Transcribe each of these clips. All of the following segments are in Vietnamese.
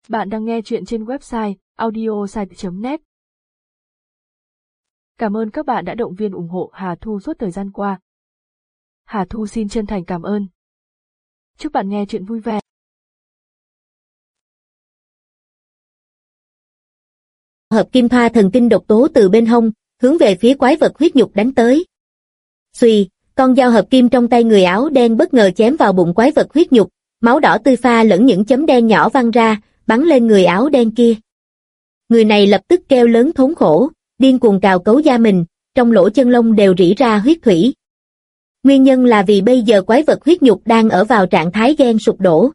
Bạn đang nghe chuyện trên website audiosite.net. Cảm ơn các bạn đã động viên ủng hộ Hà Thu suốt thời gian qua. Hà Thu xin chân thành cảm ơn. Chúc bạn nghe chuyện vui vẻ. Hợp kim thoa thần kinh độc tố từ bên hông, hướng về phía quái vật huyết nhục đánh tới. Xuy, con dao hợp kim trong tay người áo đen bất ngờ chém vào bụng quái vật huyết nhục, máu đỏ tươi pha lẫn những chấm đen nhỏ văng ra, bắn lên người áo đen kia. Người này lập tức kêu lớn thống khổ, điên cuồng cào cấu da mình, trong lỗ chân lông đều rỉ ra huyết thủy. Nguyên nhân là vì bây giờ quái vật huyết nhục đang ở vào trạng thái gen sụp đổ.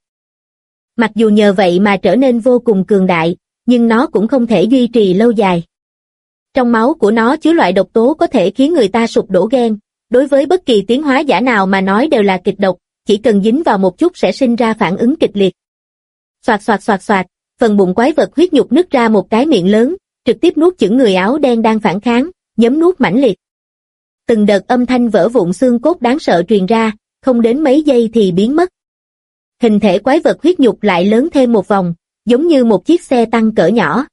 Mặc dù nhờ vậy mà trở nên vô cùng cường đại, nhưng nó cũng không thể duy trì lâu dài. Trong máu của nó chứa loại độc tố có thể khiến người ta sụp đổ gen, đối với bất kỳ tiến hóa giả nào mà nói đều là kịch độc, chỉ cần dính vào một chút sẽ sinh ra phản ứng kịch liệt. Xoạt xoạt xoạt xoạt, phần bụng quái vật huyết nhục nứt ra một cái miệng lớn, trực tiếp nuốt chửng người áo đen đang phản kháng, nhấm nuốt mãnh liệt. Từng đợt âm thanh vỡ vụn xương cốt đáng sợ truyền ra, không đến mấy giây thì biến mất. Hình thể quái vật huyết nhục lại lớn thêm một vòng, giống như một chiếc xe tăng cỡ nhỏ.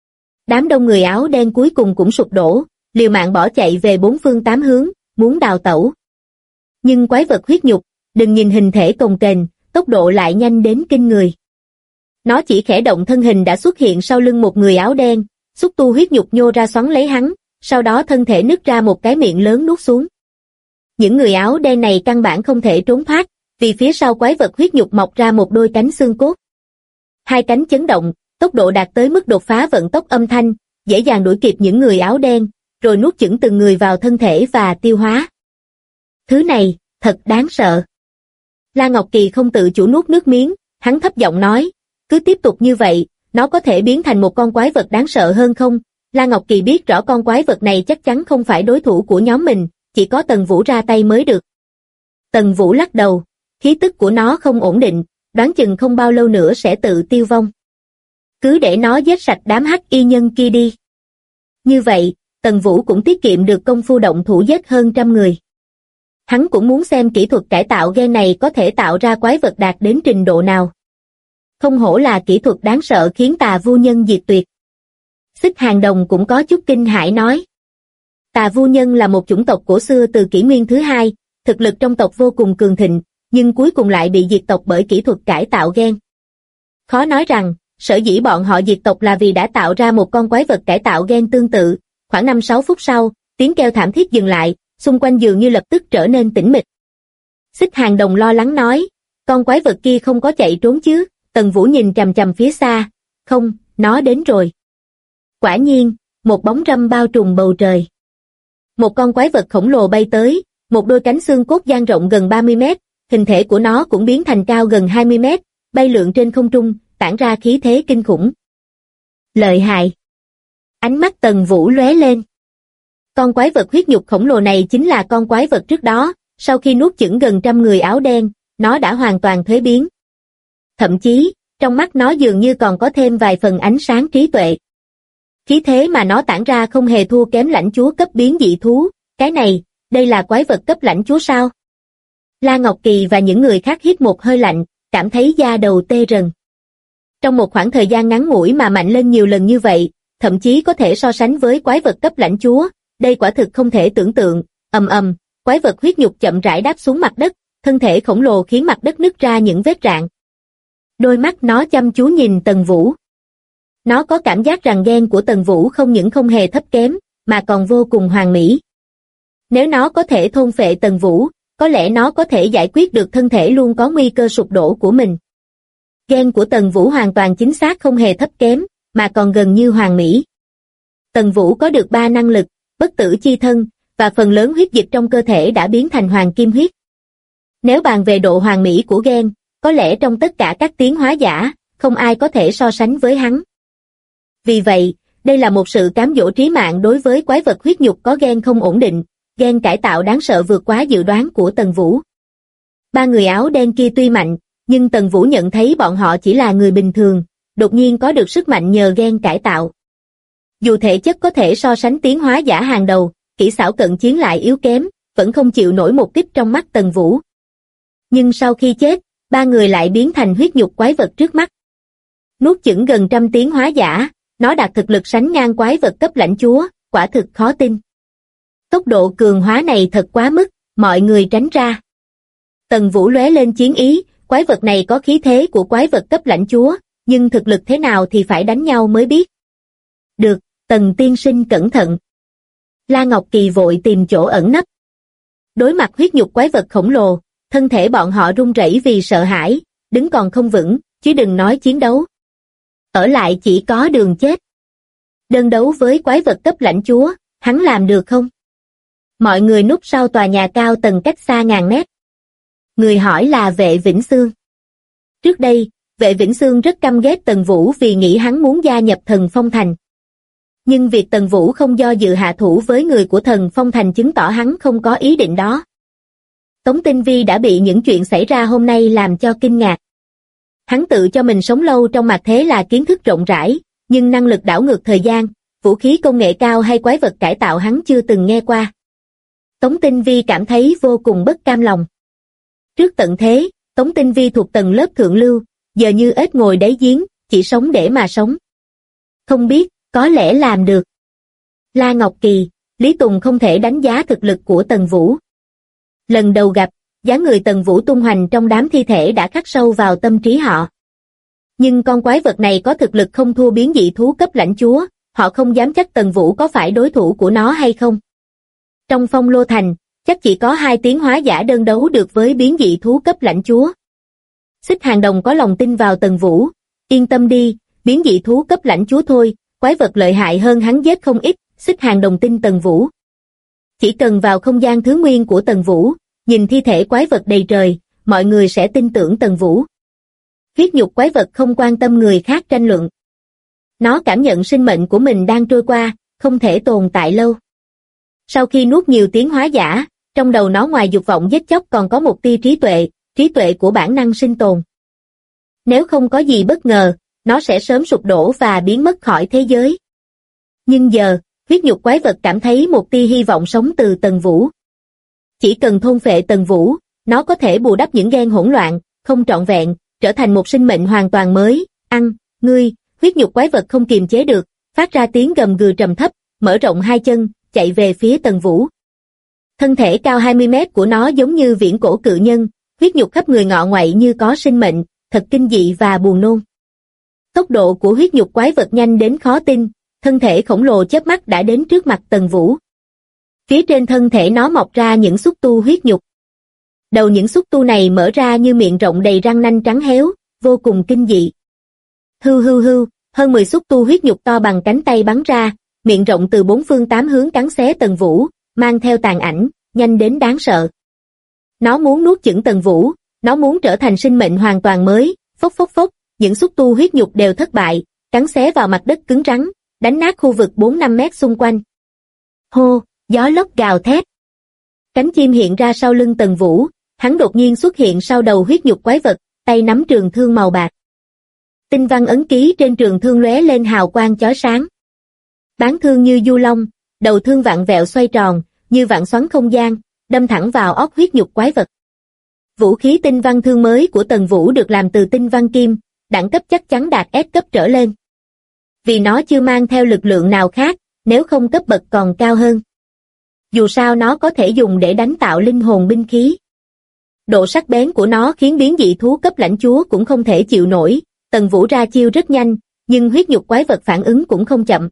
Đám đông người áo đen cuối cùng cũng sụp đổ, liều mạng bỏ chạy về bốn phương tám hướng, muốn đào tẩu. Nhưng quái vật huyết nhục, đừng nhìn hình thể cồng kềnh, tốc độ lại nhanh đến kinh người. Nó chỉ khẽ động thân hình đã xuất hiện sau lưng một người áo đen, xúc tu huyết nhục nhô ra xoắn lấy hắn, sau đó thân thể nứt ra một cái miệng lớn nuốt xuống. Những người áo đen này căn bản không thể trốn thoát, vì phía sau quái vật huyết nhục mọc ra một đôi cánh xương cốt. Hai cánh chấn động, tốc độ đạt tới mức đột phá vận tốc âm thanh, dễ dàng đuổi kịp những người áo đen, rồi nuốt chửng từng người vào thân thể và tiêu hóa. Thứ này, thật đáng sợ. La Ngọc Kỳ không tự chủ nuốt nước miếng, hắn thấp giọng nói, cứ tiếp tục như vậy, nó có thể biến thành một con quái vật đáng sợ hơn không? La Ngọc Kỳ biết rõ con quái vật này chắc chắn không phải đối thủ của nhóm mình, chỉ có Tần Vũ ra tay mới được. Tần Vũ lắc đầu, khí tức của nó không ổn định, đoán chừng không bao lâu nữa sẽ tự tiêu vong. Cứ để nó giết sạch đám hắc y nhân kia đi. Như vậy, Tần Vũ cũng tiết kiệm được công phu động thủ giết hơn 100 người. Hắn cũng muốn xem kỹ thuật cải tạo gen này có thể tạo ra quái vật đạt đến trình độ nào. Không hổ là kỹ thuật đáng sợ khiến Tà Vu Nhân diệt tuyệt. Xích Hàng Đồng cũng có chút kinh hãi nói. Tà Vu Nhân là một chủng tộc cổ xưa từ kỷ nguyên thứ hai, thực lực trong tộc vô cùng cường thịnh, nhưng cuối cùng lại bị diệt tộc bởi kỹ thuật cải tạo gen. Khó nói rằng, sở dĩ bọn họ diệt tộc là vì đã tạo ra một con quái vật cải tạo gen tương tự. Khoảng 5-6 phút sau, tiếng kêu thảm thiết dừng lại, xung quanh dường như lập tức trở nên tĩnh mịch. Xích Hàng Đồng lo lắng nói, con quái vật kia không có chạy trốn chứ? Tần Vũ nhìn chằm chằm phía xa, không, nó đến rồi. Quả nhiên, một bóng râm bao trùm bầu trời. Một con quái vật khổng lồ bay tới, một đôi cánh xương cốt dang rộng gần 30 mét, hình thể của nó cũng biến thành cao gần 20 mét, bay lượn trên không trung, tản ra khí thế kinh khủng. Lợi hại. Ánh mắt Tần Vũ lóe lên. Con quái vật huyết nhục khổng lồ này chính là con quái vật trước đó, sau khi nuốt chửng gần 100 người áo đen, nó đã hoàn toàn thuế biến. Thậm chí, trong mắt nó dường như còn có thêm vài phần ánh sáng trí tuệ. Khí thế mà nó tản ra không hề thua kém lãnh chúa cấp biến dị thú, cái này, đây là quái vật cấp lãnh chúa sao? La Ngọc Kỳ và những người khác hít một hơi lạnh, cảm thấy da đầu tê rần. Trong một khoảng thời gian ngắn ngủi mà mạnh lên nhiều lần như vậy, thậm chí có thể so sánh với quái vật cấp lãnh chúa, đây quả thực không thể tưởng tượng. Ầm ầm, quái vật huyết nhục chậm rãi đáp xuống mặt đất, thân thể khổng lồ khiến mặt đất nứt ra những vết rạn. Đôi mắt nó chăm chú nhìn Tần Vũ. Nó có cảm giác rằng gen của Tần Vũ không những không hề thấp kém, mà còn vô cùng hoàn mỹ. Nếu nó có thể thôn phệ Tần Vũ, có lẽ nó có thể giải quyết được thân thể luôn có nguy cơ sụp đổ của mình. Gen của Tần Vũ hoàn toàn chính xác không hề thấp kém, mà còn gần như hoàn mỹ. Tần Vũ có được 3 năng lực, bất tử chi thân, và phần lớn huyết dịch trong cơ thể đã biến thành hoàng kim huyết. Nếu bàn về độ hoàn mỹ của gen, có lẽ trong tất cả các tiến hóa giả, không ai có thể so sánh với hắn. Vì vậy, đây là một sự cám dỗ trí mạng đối với quái vật huyết nhục có gen không ổn định, gen cải tạo đáng sợ vượt quá dự đoán của Tần Vũ. 3 người áo đen kia tuy mạnh, nhưng Tần Vũ nhận thấy bọn họ chỉ là người bình thường, đột nhiên có được sức mạnh nhờ gen cải tạo. Dù thể chất có thể so sánh tiến hóa giả hàng đầu, kỹ xảo cận chiến lại yếu kém, vẫn không chịu nổi một kích trong mắt Tần Vũ. Nhưng sau khi chết, 3 người lại biến thành huyết nhục quái vật trước mắt. Nuốt chửng gần trăm tiến hóa giả, nó đạt thực lực sánh ngang quái vật cấp lãnh chúa, quả thực khó tin. Tốc độ cường hóa này thật quá mức, mọi người tránh ra. Tần Vũ lóe lên chiến ý, quái vật này có khí thế của quái vật cấp lãnh chúa, nhưng thực lực thế nào thì phải đánh nhau mới biết. Được, Tần tiên sinh cẩn thận. La Ngọc Kỳ vội tìm chỗ ẩn nấp. Đối mặt huyết nhục quái vật khổng lồ, thân thể bọn họ run rẩy vì sợ hãi, đứng còn không vững, chứ đừng nói chiến đấu. Ở lại chỉ có đường chết. Đơn đấu với quái vật cấp lãnh chúa, hắn làm được không? Mọi người núp sau tòa nhà cao tầng cách xa ngàn mét. Người hỏi là Vệ Vĩnh Xương. Trước đây, Vệ Vĩnh Xương rất căm ghét Tần Vũ vì nghĩ hắn muốn gia nhập Thần Phong Thành. Nhưng việc Tần Vũ không do dự hạ thủ với người của Thần Phong Thành chứng tỏ hắn không có ý định đó. Tống Tinh Vi đã bị những chuyện xảy ra hôm nay làm cho kinh ngạc. Hắn tự cho mình sống lâu trong mặt thế là kiến thức rộng rãi, nhưng năng lực đảo ngược thời gian, vũ khí công nghệ cao hay quái vật cải tạo hắn chưa từng nghe qua. Tống Tinh Vi cảm thấy vô cùng bất cam lòng. Trước tận thế, Tống Tinh Vi thuộc tầng lớp thượng lưu, giờ như ếch ngồi đáy giếng, chỉ sống để mà sống. Không biết, có lẽ làm được. La Ngọc Kỳ, Lý Tùng không thể đánh giá thực lực của Tần Vũ. Lần đầu gặp, dáng người Tần Vũ tung hoành trong đám thi thể đã khắc sâu vào tâm trí họ. Nhưng con quái vật này có thực lực không thua biến dị thú cấp lãnh chúa, họ không dám chắc Tần Vũ có phải đối thủ của nó hay không. Trong Phong Lô Thành, chắc chỉ có 2 tiến hóa giả đơn đấu được với biến dị thú cấp lãnh chúa. Xích Hàng Đồng có lòng tin vào Tần Vũ, yên tâm đi, biến dị thú cấp lãnh chúa thôi, quái vật lợi hại hơn hắn giết không ít, Xích Hàng Đồng tin Tần Vũ. Chỉ cần vào không gian thứ nguyên của Tần Vũ, nhìn thi thể quái vật đầy trời, mọi người sẽ tin tưởng Tần Vũ. Huyết nhục quái vật không quan tâm người khác tranh luận. Nó cảm nhận sinh mệnh của mình đang trôi qua, không thể tồn tại lâu. Sau khi nuốt nhiều tiến hóa giả, trong đầu nó ngoài dục vọng giết chóc còn có một tia trí tuệ của bản năng sinh tồn. Nếu không có gì bất ngờ, nó sẽ sớm sụp đổ và biến mất khỏi thế giới. Nhưng giờ, huyết nhục quái vật cảm thấy một tia hy vọng sống từ Tần Vũ. Chỉ cần thôn phệ Tần Vũ, nó có thể bù đắp những gen hỗn loạn, không trọn vẹn, trở thành một sinh mệnh hoàn toàn mới. Ngươi, huyết nhục quái vật không kiềm chế được, phát ra tiếng gầm gừ trầm thấp, mở rộng 2 chân, chạy về phía Tần Vũ. Thân thể cao 20 mét của nó giống như viễn cổ cự nhân, huyết nhục khắp người ngọ ngoại như có sinh mệnh, thật kinh dị và buồn nôn. Tốc độ của huyết nhục quái vật nhanh đến khó tin, thân thể khổng lồ chớp mắt đã đến trước mặt Tần Vũ. Phía trên thân thể nó mọc ra những xúc tu huyết nhục. Đầu những xúc tu này mở ra như miệng rộng đầy răng nanh trắng héo, vô cùng kinh dị. Hưu, hơn 10 xúc tu huyết nhục to bằng cánh tay bắn ra, miệng rộng từ 4 phương 8 hướng cắn xé Tần Vũ, mang theo tàn ảnh, nhanh đến đáng sợ. Nó muốn nuốt chửng Tần Vũ, nó muốn trở thành sinh mệnh hoàn toàn mới, phốc, những xúc tu huyết nhục đều thất bại, cắn xé vào mặt đất cứng rắn, đánh nát khu vực 4-5 mét xung quanh. Hô, gió lốc gào thét. Cánh chim hiện ra sau lưng Tần Vũ, hắn đột nhiên xuất hiện sau đầu huyết nhục quái vật, tay nắm trường thương màu bạc. Tinh văn ấn ký trên trường thương lóe lên hào quang chói sáng. Bán thương như du long, đầu thương vặn vẹo xoay tròn, như vạn xoắn không gian, đâm thẳng vào óc huyết nhục quái vật. Vũ khí tinh văn thương mới của Tần Vũ được làm từ tinh văn kim, đẳng cấp chắc chắn đạt S cấp trở lên. Vì nó chưa mang theo lực lượng nào khác, nếu không cấp bậc còn cao hơn. Dù sao nó có thể dùng để đánh tạo linh hồn binh khí. Độ sắc bén của nó khiến biến dị thú cấp lãnh chúa cũng không thể chịu nổi, Tần Vũ ra chiêu rất nhanh, nhưng huyết nhục quái vật phản ứng cũng không chậm.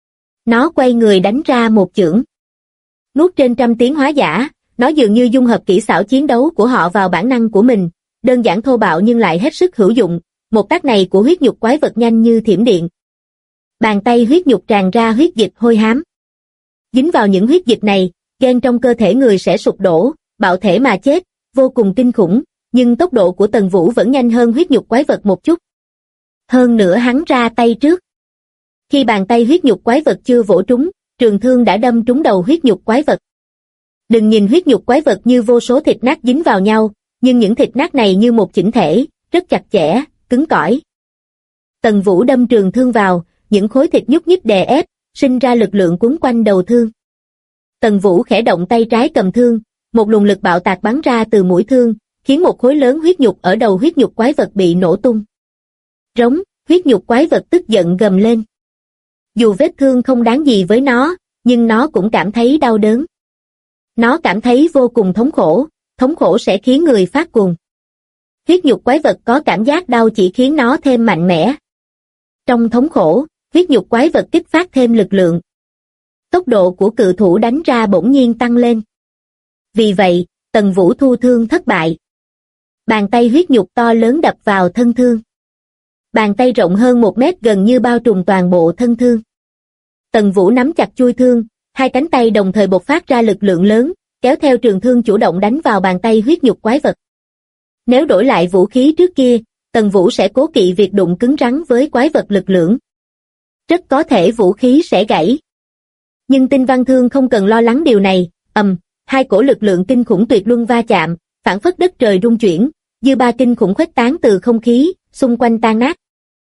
Nó quay người đánh ra một chưởng. Nuốt trên trăm tiến hóa giả, nó dường như dung hợp kỹ xảo chiến đấu của họ vào bản năng của mình, đơn giản thô bạo nhưng lại hết sức hữu dụng, một tác này của huyết nhục quái vật nhanh như thiểm điện. Bàn tay huyết nhục tràn ra huyết dịch hôi hám. Dính vào những huyết dịch này, gen trong cơ thể người sẽ sụp đổ, bạo thể mà chết, vô cùng kinh khủng, nhưng tốc độ của Tần Vũ vẫn nhanh hơn huyết nhục quái vật một chút. Hơn nữa hắn ra tay trước. Khi bàn tay huyết nhục quái vật chưa vỗ trúng, trường thương đã đâm trúng đầu huyết nhục quái vật. Đừng nhìn huyết nhục quái vật như vô số thịt nát dính vào nhau, nhưng những thịt nát này như một chỉnh thể, rất chặt chẽ, cứng cỏi. Tần Vũ đâm trường thương vào, những khối thịt nhúc nhích đè ép, sinh ra lực lượng quấn quanh đầu thương. Tần Vũ khẽ động tay trái cầm thương, một luồng lực bạo tạc bắn ra từ mũi thương, khiến một khối lớn huyết nhục ở đầu huyết nhục quái vật bị nổ tung. Rống, Huyết nhục quái vật tức giận gầm lên. Dù vết thương không đáng gì với nó, nhưng nó cũng cảm thấy đau đớn. Nó cảm thấy vô cùng thống khổ sẽ khiến người phát cuồng. Huyết nhục quái vật có cảm giác đau chỉ khiến nó thêm mạnh mẽ. Trong thống khổ, huyết nhục quái vật kích phát thêm lực lượng. Tốc độ của cự thủ đánh ra bỗng nhiên tăng lên. Vì vậy, Tần Vũ thu thương thất bại. Bàn tay huyết nhục to lớn đập vào thân thương. Bàn tay rộng hơn 1 mét gần như bao trùm toàn bộ thân thương. Tần Vũ nắm chặt chuôi thương, hai cánh tay đồng thời bộc phát ra lực lượng lớn, kéo theo trường thương chủ động đánh vào bàn tay huyết nhục quái vật. Nếu đổi lại vũ khí trước kia, Tần Vũ sẽ cố kỵ việc đụng cứng rắn với quái vật lực lưỡng. Rất có thể vũ khí sẽ gãy. Nhưng Tinh Văn Thương không cần lo lắng điều này, hai cổ lực lượng kinh khủng tuyệt luân va chạm, phảng phất đất trời rung chuyển, dư ba kinh khủng khuếch tán từ không khí, xung quanh tan nát.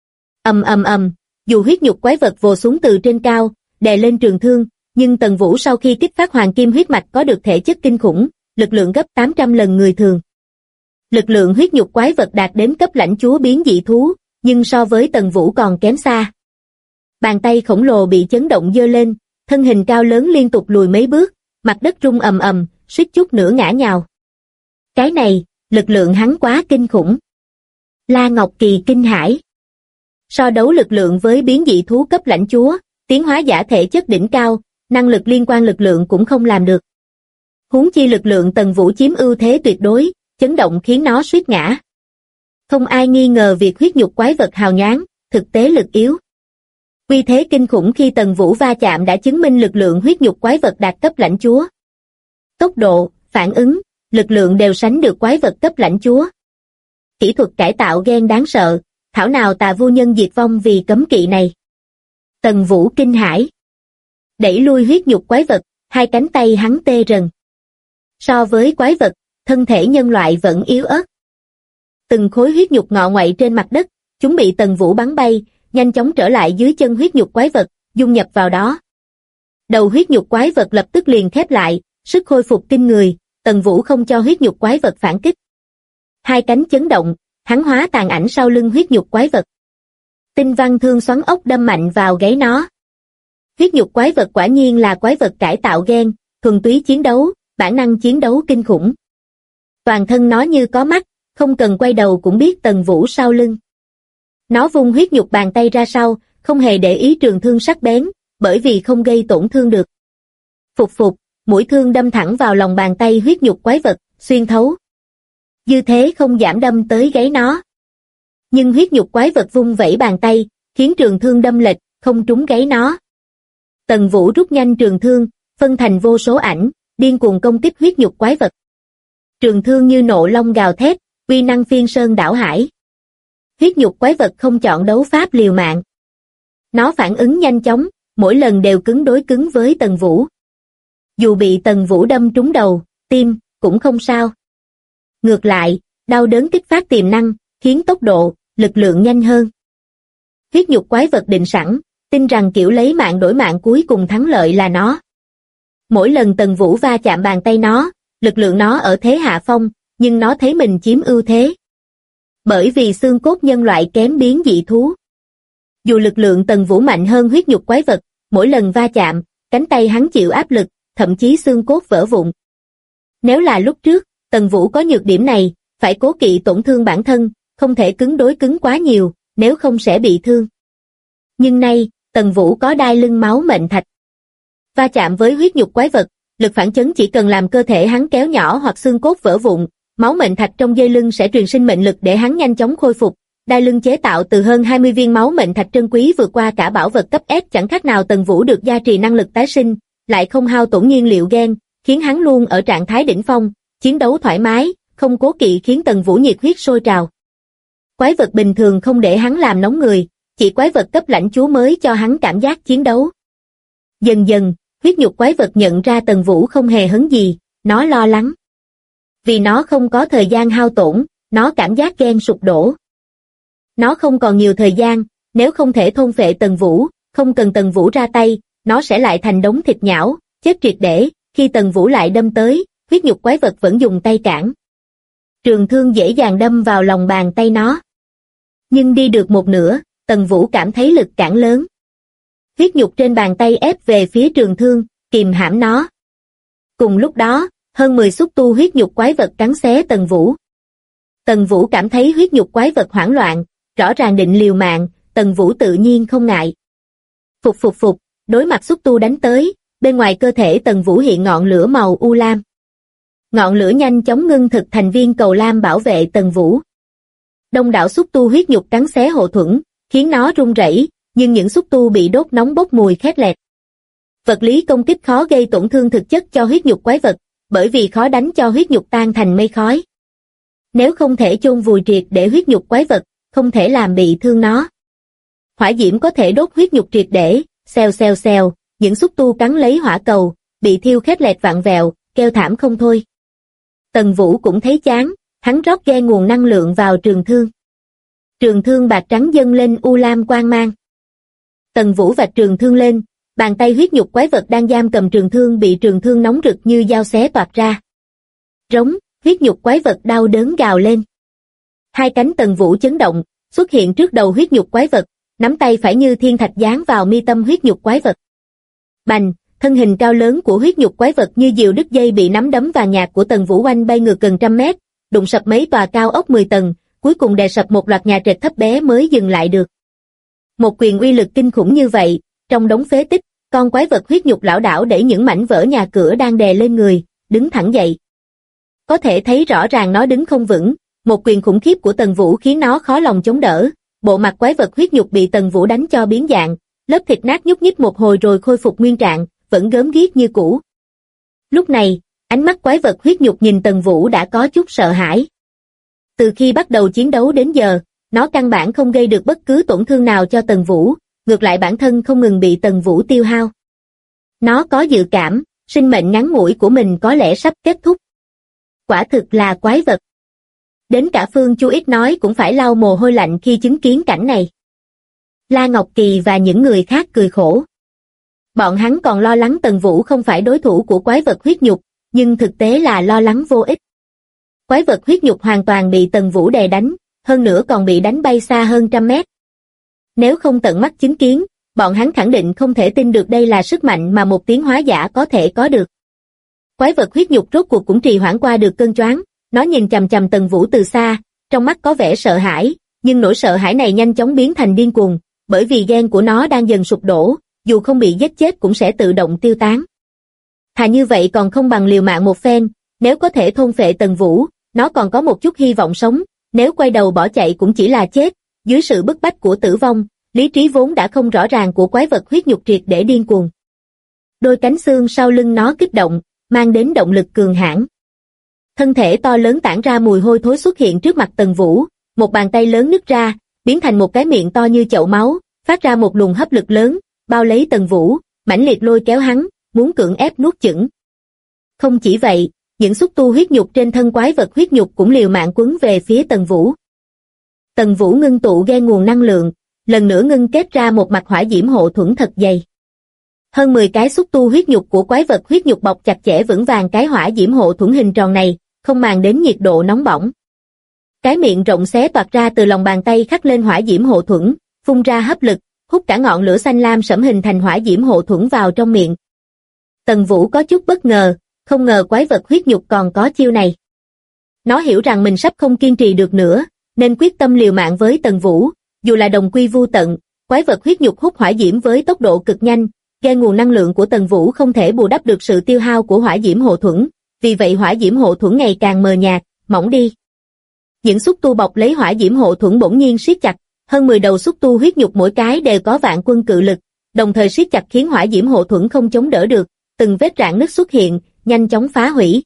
Dù huyết nhục quái vật vồ xuống từ trên cao, đè lên trường thương, nhưng Tần Vũ sau khi kích phát hoàng kim huyết mạch có được thể chất kinh khủng, lực lượng gấp 800 lần người thường. Lực lượng huyết nhục quái vật đạt đến cấp lãnh chúa biến dị thú, nhưng so với Tần Vũ còn kém xa. Bàn tay khổng lồ bị chấn động giơ lên, thân hình cao lớn liên tục lùi mấy bước, mặt đất rung suýt chút nữa ngã nhào. Cái này, lực lượng hắn quá kinh khủng. La Ngọc Kỳ kinh hãi. So đấu lực lượng với biến dị thú cấp lãnh chúa, tiến hóa giả thể chất đỉnh cao, năng lực liên quan lực lượng cũng không làm được. Huống chi lực lượng Tần Vũ chiếm ưu thế tuyệt đối, chấn động khiến nó suýt ngã. Không ai nghi ngờ việc huyết nhục quái vật hào nhoáng, thực tế lực yếu. Uy thế kinh khủng khi Tần Vũ va chạm đã chứng minh lực lượng huyết nhục quái vật đạt cấp lãnh chúa. Tốc độ, phản ứng, lực lượng đều sánh được quái vật cấp lãnh chúa. Kỹ thuật cải tạo gen đáng sợ, thảo nào Tà Vô Nhân diệt vong vì cấm kỵ này. Tần Vũ kinh hãi. Đẩy lui huyết nhục quái vật, hai cánh tay hắn tê rần. So với quái vật, thân thể nhân loại vẫn yếu ớt. Từng khối huyết nhục ngọ ngoại trên mặt đất, chúng bị Tần Vũ bắn bay, nhanh chóng trở lại dưới chân huyết nhục quái vật, dung nhập vào đó. Đầu huyết nhục quái vật lập tức liền khép lại, sức khôi phục kinh người, Tần Vũ không cho huyết nhục quái vật phản kích. Hai cánh chấn động, hắn hóa tàn ảnh sau lưng huyết nhục quái vật. Tinh Văn Thương xoắn ốc đâm mạnh vào gáy nó. Huyết nhục quái vật quả nhiên là quái vật cải tạo gen, thuần túy chiến đấu, bản năng chiến đấu kinh khủng. Toàn thân nó như có mắt, không cần quay đầu cũng biết Tần Vũ sau lưng. Nó vung huyết nhục bàn tay ra sau, không hề để ý trường thương sắc bén, bởi vì không gây tổn thương được. Phục, mũi thương đâm thẳng vào lòng bàn tay huyết nhục quái vật, xuyên thấu. Dư thế không giảm đâm tới gáy nó. Nhưng huyết nhục quái vật vung vẩy bàn tay, khiến trường thương đâm lệch, không trúng gáy nó. Tần Vũ rút nhanh trường thương, phân thành vô số ảnh, điên cuồng công kích huyết nhục quái vật. Trường thương như nộ long gào thét, uy năng phiên sơn đảo hải. Huyết nhục quái vật không chọn đấu pháp liều mạng. Nó phản ứng nhanh chóng, mỗi lần đều cứng đối cứng với Tần Vũ. Dù bị Tần Vũ đâm trúng đầu, tim, cũng không sao. Ngược lại, đau đớn kích phát tiềm năng, khiến tốc độ, lực lượng nhanh hơn. Huyết nhục quái vật định sẵn, tin rằng kiểu lấy mạng đổi mạng cuối cùng thắng lợi là nó. Mỗi lần Tần Vũ va chạm bàn tay nó, lực lượng nó ở thế hạ phong, nhưng nó thấy mình chiếm ưu thế. Bởi vì xương cốt nhân loại kém biến dị thú. Dù lực lượng Tần Vũ mạnh hơn huyết nhục quái vật, mỗi lần va chạm, cánh tay hắn chịu áp lực, thậm chí xương cốt vỡ vụn. Nếu là lúc trước, Tần Vũ có nhược điểm này, phải cố kỵ tổn thương bản thân, không thể cứng đối cứng quá nhiều, nếu không sẽ bị thương. Nhưng nay, Tần Vũ có đai lưng máu mệnh thạch. Va chạm với huyết nhục quái vật, lực phản chấn chỉ cần làm cơ thể hắn kéo nhỏ hoặc xương cốt vỡ vụn, máu mệnh thạch trong dây lưng sẽ truyền sinh mệnh lực để hắn nhanh chóng khôi phục. Đai lưng chế tạo từ hơn 20 viên máu mệnh thạch trân quý vượt qua cả bảo vật cấp S, chẳng khác nào Tần Vũ được gia trì năng lực tái sinh, lại không hao tổn nhiên liệu gen, khiến hắn luôn ở trạng thái đỉnh phong, chiến đấu thoải mái, không cố kỵ, khiến Tần Vũ nhiệt huyết sôi trào. Quái vật bình thường không để hắn làm nóng người, chỉ quái vật cấp lãnh chúa mới cho hắn cảm giác chiến đấu. Dần dần, huyết nhục quái vật nhận ra Tần Vũ không hề hấn gì, nó lo lắng. Vì nó không có thời gian hao tổn, nó cảm giác ghen sụp đổ. Nó không còn nhiều thời gian, nếu không thể thôn phệ Tần Vũ, không cần Tần Vũ ra tay, nó sẽ lại thành đống thịt nhão, chết triệt để. Khi Tần Vũ lại đâm tới, huyết nhục quái vật vẫn dùng tay cản. Trường thương dễ dàng đâm vào lòng bàn tay nó. Nhưng đi được một nửa, Tần Vũ cảm thấy lực cản lớn. Huyết nhục trên bàn tay ép về phía trường thương, kìm hãm nó. Cùng lúc đó, hơn 10 xúc tu huyết nhục quái vật cắn xé Tần Vũ. Tần Vũ cảm thấy huyết nhục quái vật hoảng loạn, rõ ràng định liều mạng, Tần Vũ tự nhiên không ngại. Phục, đối mặt xúc tu đánh tới, bên ngoài cơ thể Tần Vũ hiện ngọn lửa màu u lam. Ngọn lửa nhanh chóng ngưng thực thành viên cầu lam bảo vệ Tần Vũ. Đông đảo xúc tu huyết nhục cắn xé hộ thuẫn, khiến nó rung rẩy, nhưng những xúc tu bị đốt nóng bốc mùi khét lẹt. Vật lý công kích khó gây tổn thương thực chất cho huyết nhục quái vật, bởi vì khó đánh cho huyết nhục tan thành mây khói. Nếu không thể chôn vùi triệt để huyết nhục quái vật, không thể làm bị thương nó. Hỏa diễm có thể đốt huyết nhục triệt để, xèo, những xúc tu cắn lấy hỏa cầu, bị thiêu khét lẹt vặn vẹo, kêu thảm không thôi. Tần Vũ cũng thấy chán, hắn rót ghe nguồn năng lượng vào trường thương. Trường thương bạc trắng dâng lên u lam quang mang. Tần Vũ vạch trường thương lên, bàn tay huyết nhục quái vật đang giam cầm trường thương bị trường thương nóng rực như dao xé toạc ra. Rống, huyết nhục quái vật đau đớn gào lên. Hai cánh Tần Vũ chấn động, xuất hiện trước đầu huyết nhục quái vật, nắm tay phải như thiên thạch giáng vào mi tâm huyết nhục quái vật. Bành, thân hình cao lớn của huyết nhục quái vật như diều đứt dây bị nắm đấm vàng nhạt của Tần Vũ oanh bay ngược gần trăm mét, đụng sập mấy tòa cao ốc 10 tầng, cuối cùng đè sập một loạt nhà trệt thấp bé mới dừng lại được. Một quyền uy lực kinh khủng như vậy, trong đống phế tích, con quái vật huyết nhục lảo đảo đẩy những mảnh vỡ nhà cửa đang đè lên người, đứng thẳng dậy. Có thể thấy rõ ràng nó đứng không vững, một quyền khủng khiếp của Tần Vũ khiến nó khó lòng chống đỡ, bộ mặt quái vật huyết nhục bị Tần Vũ đánh cho biến dạng, lớp thịt nát nhúc nhích một hồi rồi khôi phục nguyên trạng, vẫn gớm ghiếc như cũ. Lúc này, ánh mắt quái vật huyết nhục nhìn Tần Vũ đã có chút sợ hãi. Từ khi bắt đầu chiến đấu đến giờ, nó căn bản không gây được bất cứ tổn thương nào cho Tần Vũ, ngược lại bản thân không ngừng bị Tần Vũ tiêu hao. Nó có dự cảm, sinh mệnh ngắn ngủi của mình có lẽ sắp kết thúc. Quả thực là quái vật. Đến cả Phương Chu ít nói cũng phải lau mồ hôi lạnh khi chứng kiến cảnh này. La Ngọc Kỳ và những người khác cười khổ. Bọn hắn còn lo lắng Tần Vũ không phải đối thủ của quái vật huyết nhục, nhưng thực tế là lo lắng vô ích. Quái vật huyết nhục hoàn toàn bị Tần Vũ đè đánh, hơn nữa còn bị đánh bay xa hơn trăm mét. Nếu không tận mắt chứng kiến, bọn hắn khẳng định không thể tin được đây là sức mạnh mà một tiến hóa giả có thể có được. Quái vật huyết nhục rốt cuộc cũng trì hoãn qua được cơn choáng, nó nhìn chằm chằm Tần Vũ từ xa, trong mắt có vẻ sợ hãi, nhưng nỗi sợ hãi này nhanh chóng biến thành điên cuồng, bởi vì gen của nó đang dần sụp đổ, dù không bị giết chết cũng sẽ tự động tiêu tán. Thà như vậy còn không bằng liều mạng một phen, nếu có thể thôn phệ Tần Vũ, nó còn có một chút hy vọng sống, nếu quay đầu bỏ chạy cũng chỉ là chết. Dưới sự bức bách của tử vong, lý trí vốn đã không rõ ràng của quái vật huyết nhục triệt để điên cuồng. Đôi cánh xương sau lưng nó kích động, mang đến động lực cường hãn. Thân thể to lớn tản ra mùi hôi thối xuất hiện trước mặt Tần Vũ, một bàn tay lớn nứt ra, biến thành một cái miệng to như chậu máu, phát ra một luồng hấp lực lớn, bao lấy Tần Vũ, mãnh liệt lôi kéo hắn, muốn cưỡng ép nuốt chửng. Không chỉ vậy, những xúc tu huyết nhục trên thân quái vật huyết nhục cũng liều mạng quấn về phía Tần Vũ. Tần Vũ ngưng tụ ghe nguồn năng lượng, lần nữa ngưng kết ra một mặt hỏa diễm hộ thuẫn thật dày. Hơn 10 cái xúc tu huyết nhục của quái vật huyết nhục bọc chặt chẽ vững vàng cái hỏa diễm hộ thuẫn hình tròn này, không màng đến nhiệt độ nóng bỏng. Cái miệng rộng xé toạc ra từ lòng bàn tay khắc lên hỏa diễm hộ thuẫn, phun ra hấp lực, hút cả ngọn lửa xanh lam sẫm hình thành hỏa diễm hộ thuẫn vào trong miệng. Tần Vũ có chút bất ngờ, không ngờ quái vật huyết nhục còn có chiêu này. Nó hiểu rằng mình sắp không kiên trì được nữa, nên quyết tâm liều mạng với Tần Vũ, dù là đồng quy vu tận, quái vật huyết nhục hút hỏa diễm với tốc độ cực nhanh, ghe nguồn năng lượng của Tần Vũ không thể bù đắp được sự tiêu hao của hỏa diễm hộ thuẫn, vì vậy hỏa diễm hộ thuẫn ngày càng mờ nhạt, mỏng đi. Những xúc tu bọc lấy hỏa diễm hộ thuẫn bỗng nhiên siết chặt, hơn 10 đầu xúc tu huyết nhục mỗi cái đều có vạn quân cự lực, đồng thời siết chặt khiến hỏa diễm hộ thuẫn không chống đỡ được, từng vết rạn nứt xuất hiện, nhanh chóng phá hủy.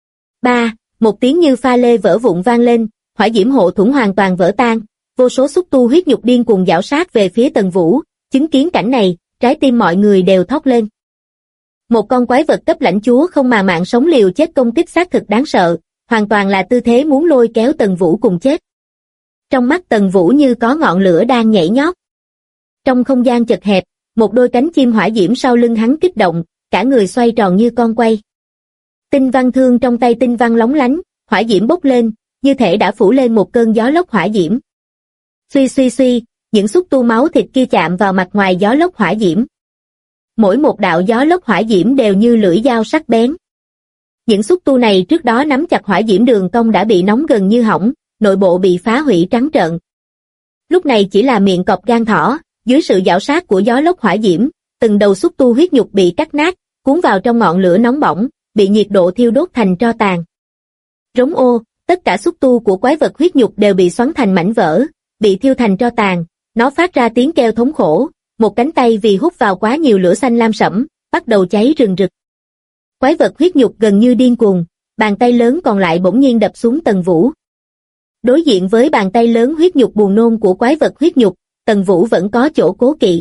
Một tiếng như pha lê vỡ vụn vang lên, hỏa diễm hộ thuẫn hoàn toàn vỡ tan, vô số xúc tu huyết nhục điên cuồng giảo sát về phía Tần Vũ, chứng kiến cảnh này, trái tim mọi người đều thót lên. Một con quái vật cấp lãnh chúa không mà mạng sống liều chết công kích xác thực đáng sợ, hoàn toàn là tư thế muốn lôi kéo Tần Vũ cùng chết. Trong mắt Tần Vũ như có ngọn lửa đang nhảy nhót. Trong không gian chật hẹp, một đôi cánh chim hỏa diễm sau lưng hắn kích động, cả người xoay tròn như con quay. Tinh văn thương trong tay tinh văn lóng lánh, hỏa diễm bốc lên, như thể đã phủ lên một cơn gió lốc hỏa diễm. Suy, những xúc tu máu thịt kia chạm vào mặt ngoài gió lốc hỏa diễm. Mỗi một đạo gió lốc hỏa diễm đều như lưỡi dao sắc bén. Những xúc tu này trước đó nắm chặt hỏa diễm đường cong đã bị nóng gần như hỏng, nội bộ bị phá hủy trắng trợn. Lúc này chỉ là miệng cọp gan thỏ, dưới sự giảo sát của gió lốc hỏa diễm, từng đầu xúc tu huyết nhục bị cắt nát, cuốn vào trong ngọn lửa nóng bỏng, bị nhiệt độ thiêu đốt thành tro tàn. Rống ô, tất cả xúc tu của quái vật huyết nhục đều bị xoắn thành mảnh vỡ, bị thiêu thành tro tàn, nó phát ra tiếng kêu thống khổ, một cánh tay vì hút vào quá nhiều lửa xanh lam sẫm, bắt đầu cháy rừng rực. Quái vật huyết nhục gần như điên cuồng, bàn tay lớn còn lại bỗng nhiên đập xuống Tần Vũ. Đối diện với bàn tay lớn huyết nhục buồn nôn của quái vật huyết nhục, Tần Vũ vẫn có chỗ cố kỵ.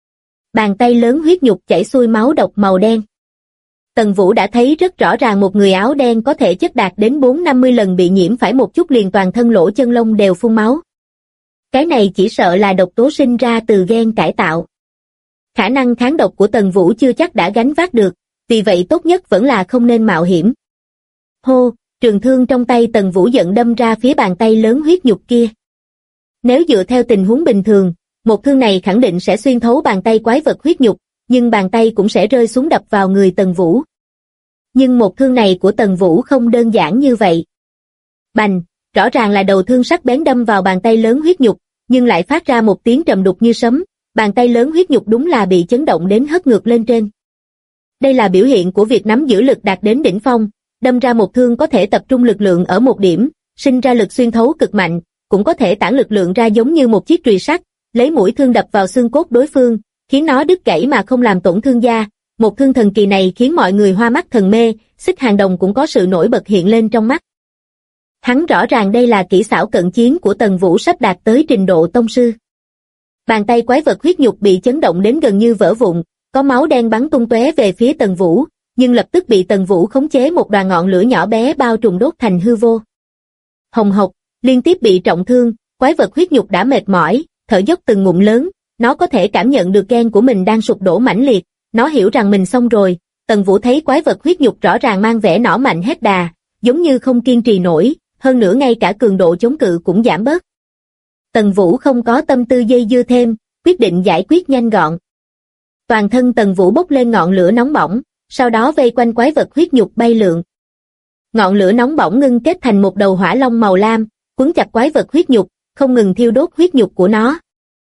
Bàn tay lớn huyết nhục chảy xuôi máu độc màu đen. Tần Vũ đã thấy rất rõ ràng một người áo đen có thể chất đạt đến 4-50 lần bị nhiễm phải một chút liền toàn thân lỗ chân lông đều phun máu. Cái này chỉ sợ là độc tố sinh ra từ gen cải tạo. Khả năng kháng độc của Tần Vũ chưa chắc đã gánh vác được, vì vậy tốt nhất vẫn là không nên mạo hiểm. Hô, trường thương trong tay Tần Vũ giận đâm ra phía bàn tay lớn huyết nhục kia. Nếu dựa theo tình huống bình thường, một thương này khẳng định sẽ xuyên thấu bàn tay quái vật huyết nhục, nhưng bàn tay cũng sẽ rơi xuống đập vào người Tần Vũ. Nhưng một thương này của Tần Vũ không đơn giản như vậy. Bành, rõ ràng là đầu thương sắc bén đâm vào bàn tay lớn huyết nhục, nhưng lại phát ra một tiếng trầm đục như sấm, bàn tay lớn huyết nhục đúng là bị chấn động đến hất ngược lên trên. Đây là biểu hiện của việc nắm giữ lực đạt đến đỉnh phong, đâm ra một thương có thể tập trung lực lượng ở một điểm, sinh ra lực xuyên thấu cực mạnh, cũng có thể tản lực lượng ra giống như một chiếc chùy sắt, lấy mũi thương đập vào xương cốt đối phương, khiến nó đứt gãy mà không làm tổn thương da. Một thương thần kỳ này khiến mọi người hoa mắt thần mê, Xích Hàng Đồng cũng có sự nổi bật hiện lên trong mắt. Hắn rõ ràng đây là kỹ xảo cận chiến của Tần Vũ sắp đạt tới trình độ tông sư. Bàn tay quái vật huyết nhục bị chấn động đến gần như vỡ vụn, có máu đen bắn tung tóe về phía Tần Vũ, nhưng lập tức bị Tần Vũ khống chế một đoàn ngọn lửa nhỏ bé bao trùm đốt thành hư vô. Hồng hộc, liên tiếp bị trọng thương, quái vật huyết nhục đã mệt mỏi, thở dốc từng ngụm lớn, nó có thể cảm nhận được gen của mình đang sụp đổ mãnh liệt, nó hiểu rằng mình xong rồi. Tần Vũ thấy quái vật huyết nhục rõ ràng mang vẻ nỏ mạnh hết đà, giống như không kiên trì nổi, hơn nữa ngay cả cường độ chống cự cũng giảm bớt. Tần Vũ không có tâm tư dây dưa thêm, quyết định giải quyết nhanh gọn. Toàn thân Tần Vũ bốc lên ngọn lửa nóng bỏng, sau đó vây quanh quái vật huyết nhục bay lượn. Ngọn lửa nóng bỏng ngưng kết thành một đầu hỏa long màu lam, quấn chặt quái vật huyết nhục, không ngừng thiêu đốt huyết nhục của nó.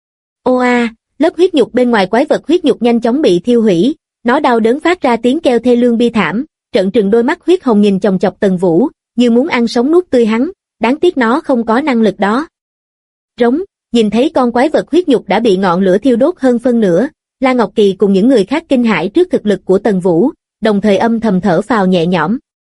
Ô a, lớp huyết nhục bên ngoài quái vật huyết nhục nhanh chóng bị thiêu hủy, nó đau đớn phát ra tiếng kêu thê lương bi thảm, trợn trừng đôi mắt huyết hồng nhìn chòng chọc Tần Vũ, như muốn ăn sống nuốt tươi hắn, đáng tiếc nó không có năng lực đó. Rống, nhìn thấy con quái vật huyết nhục đã bị ngọn lửa thiêu đốt hơn phân nửa, La Ngọc Kỳ cùng những người khác kinh hãi trước thực lực của Tần Vũ, đồng thời âm thầm thở phào nhẹ nhõm.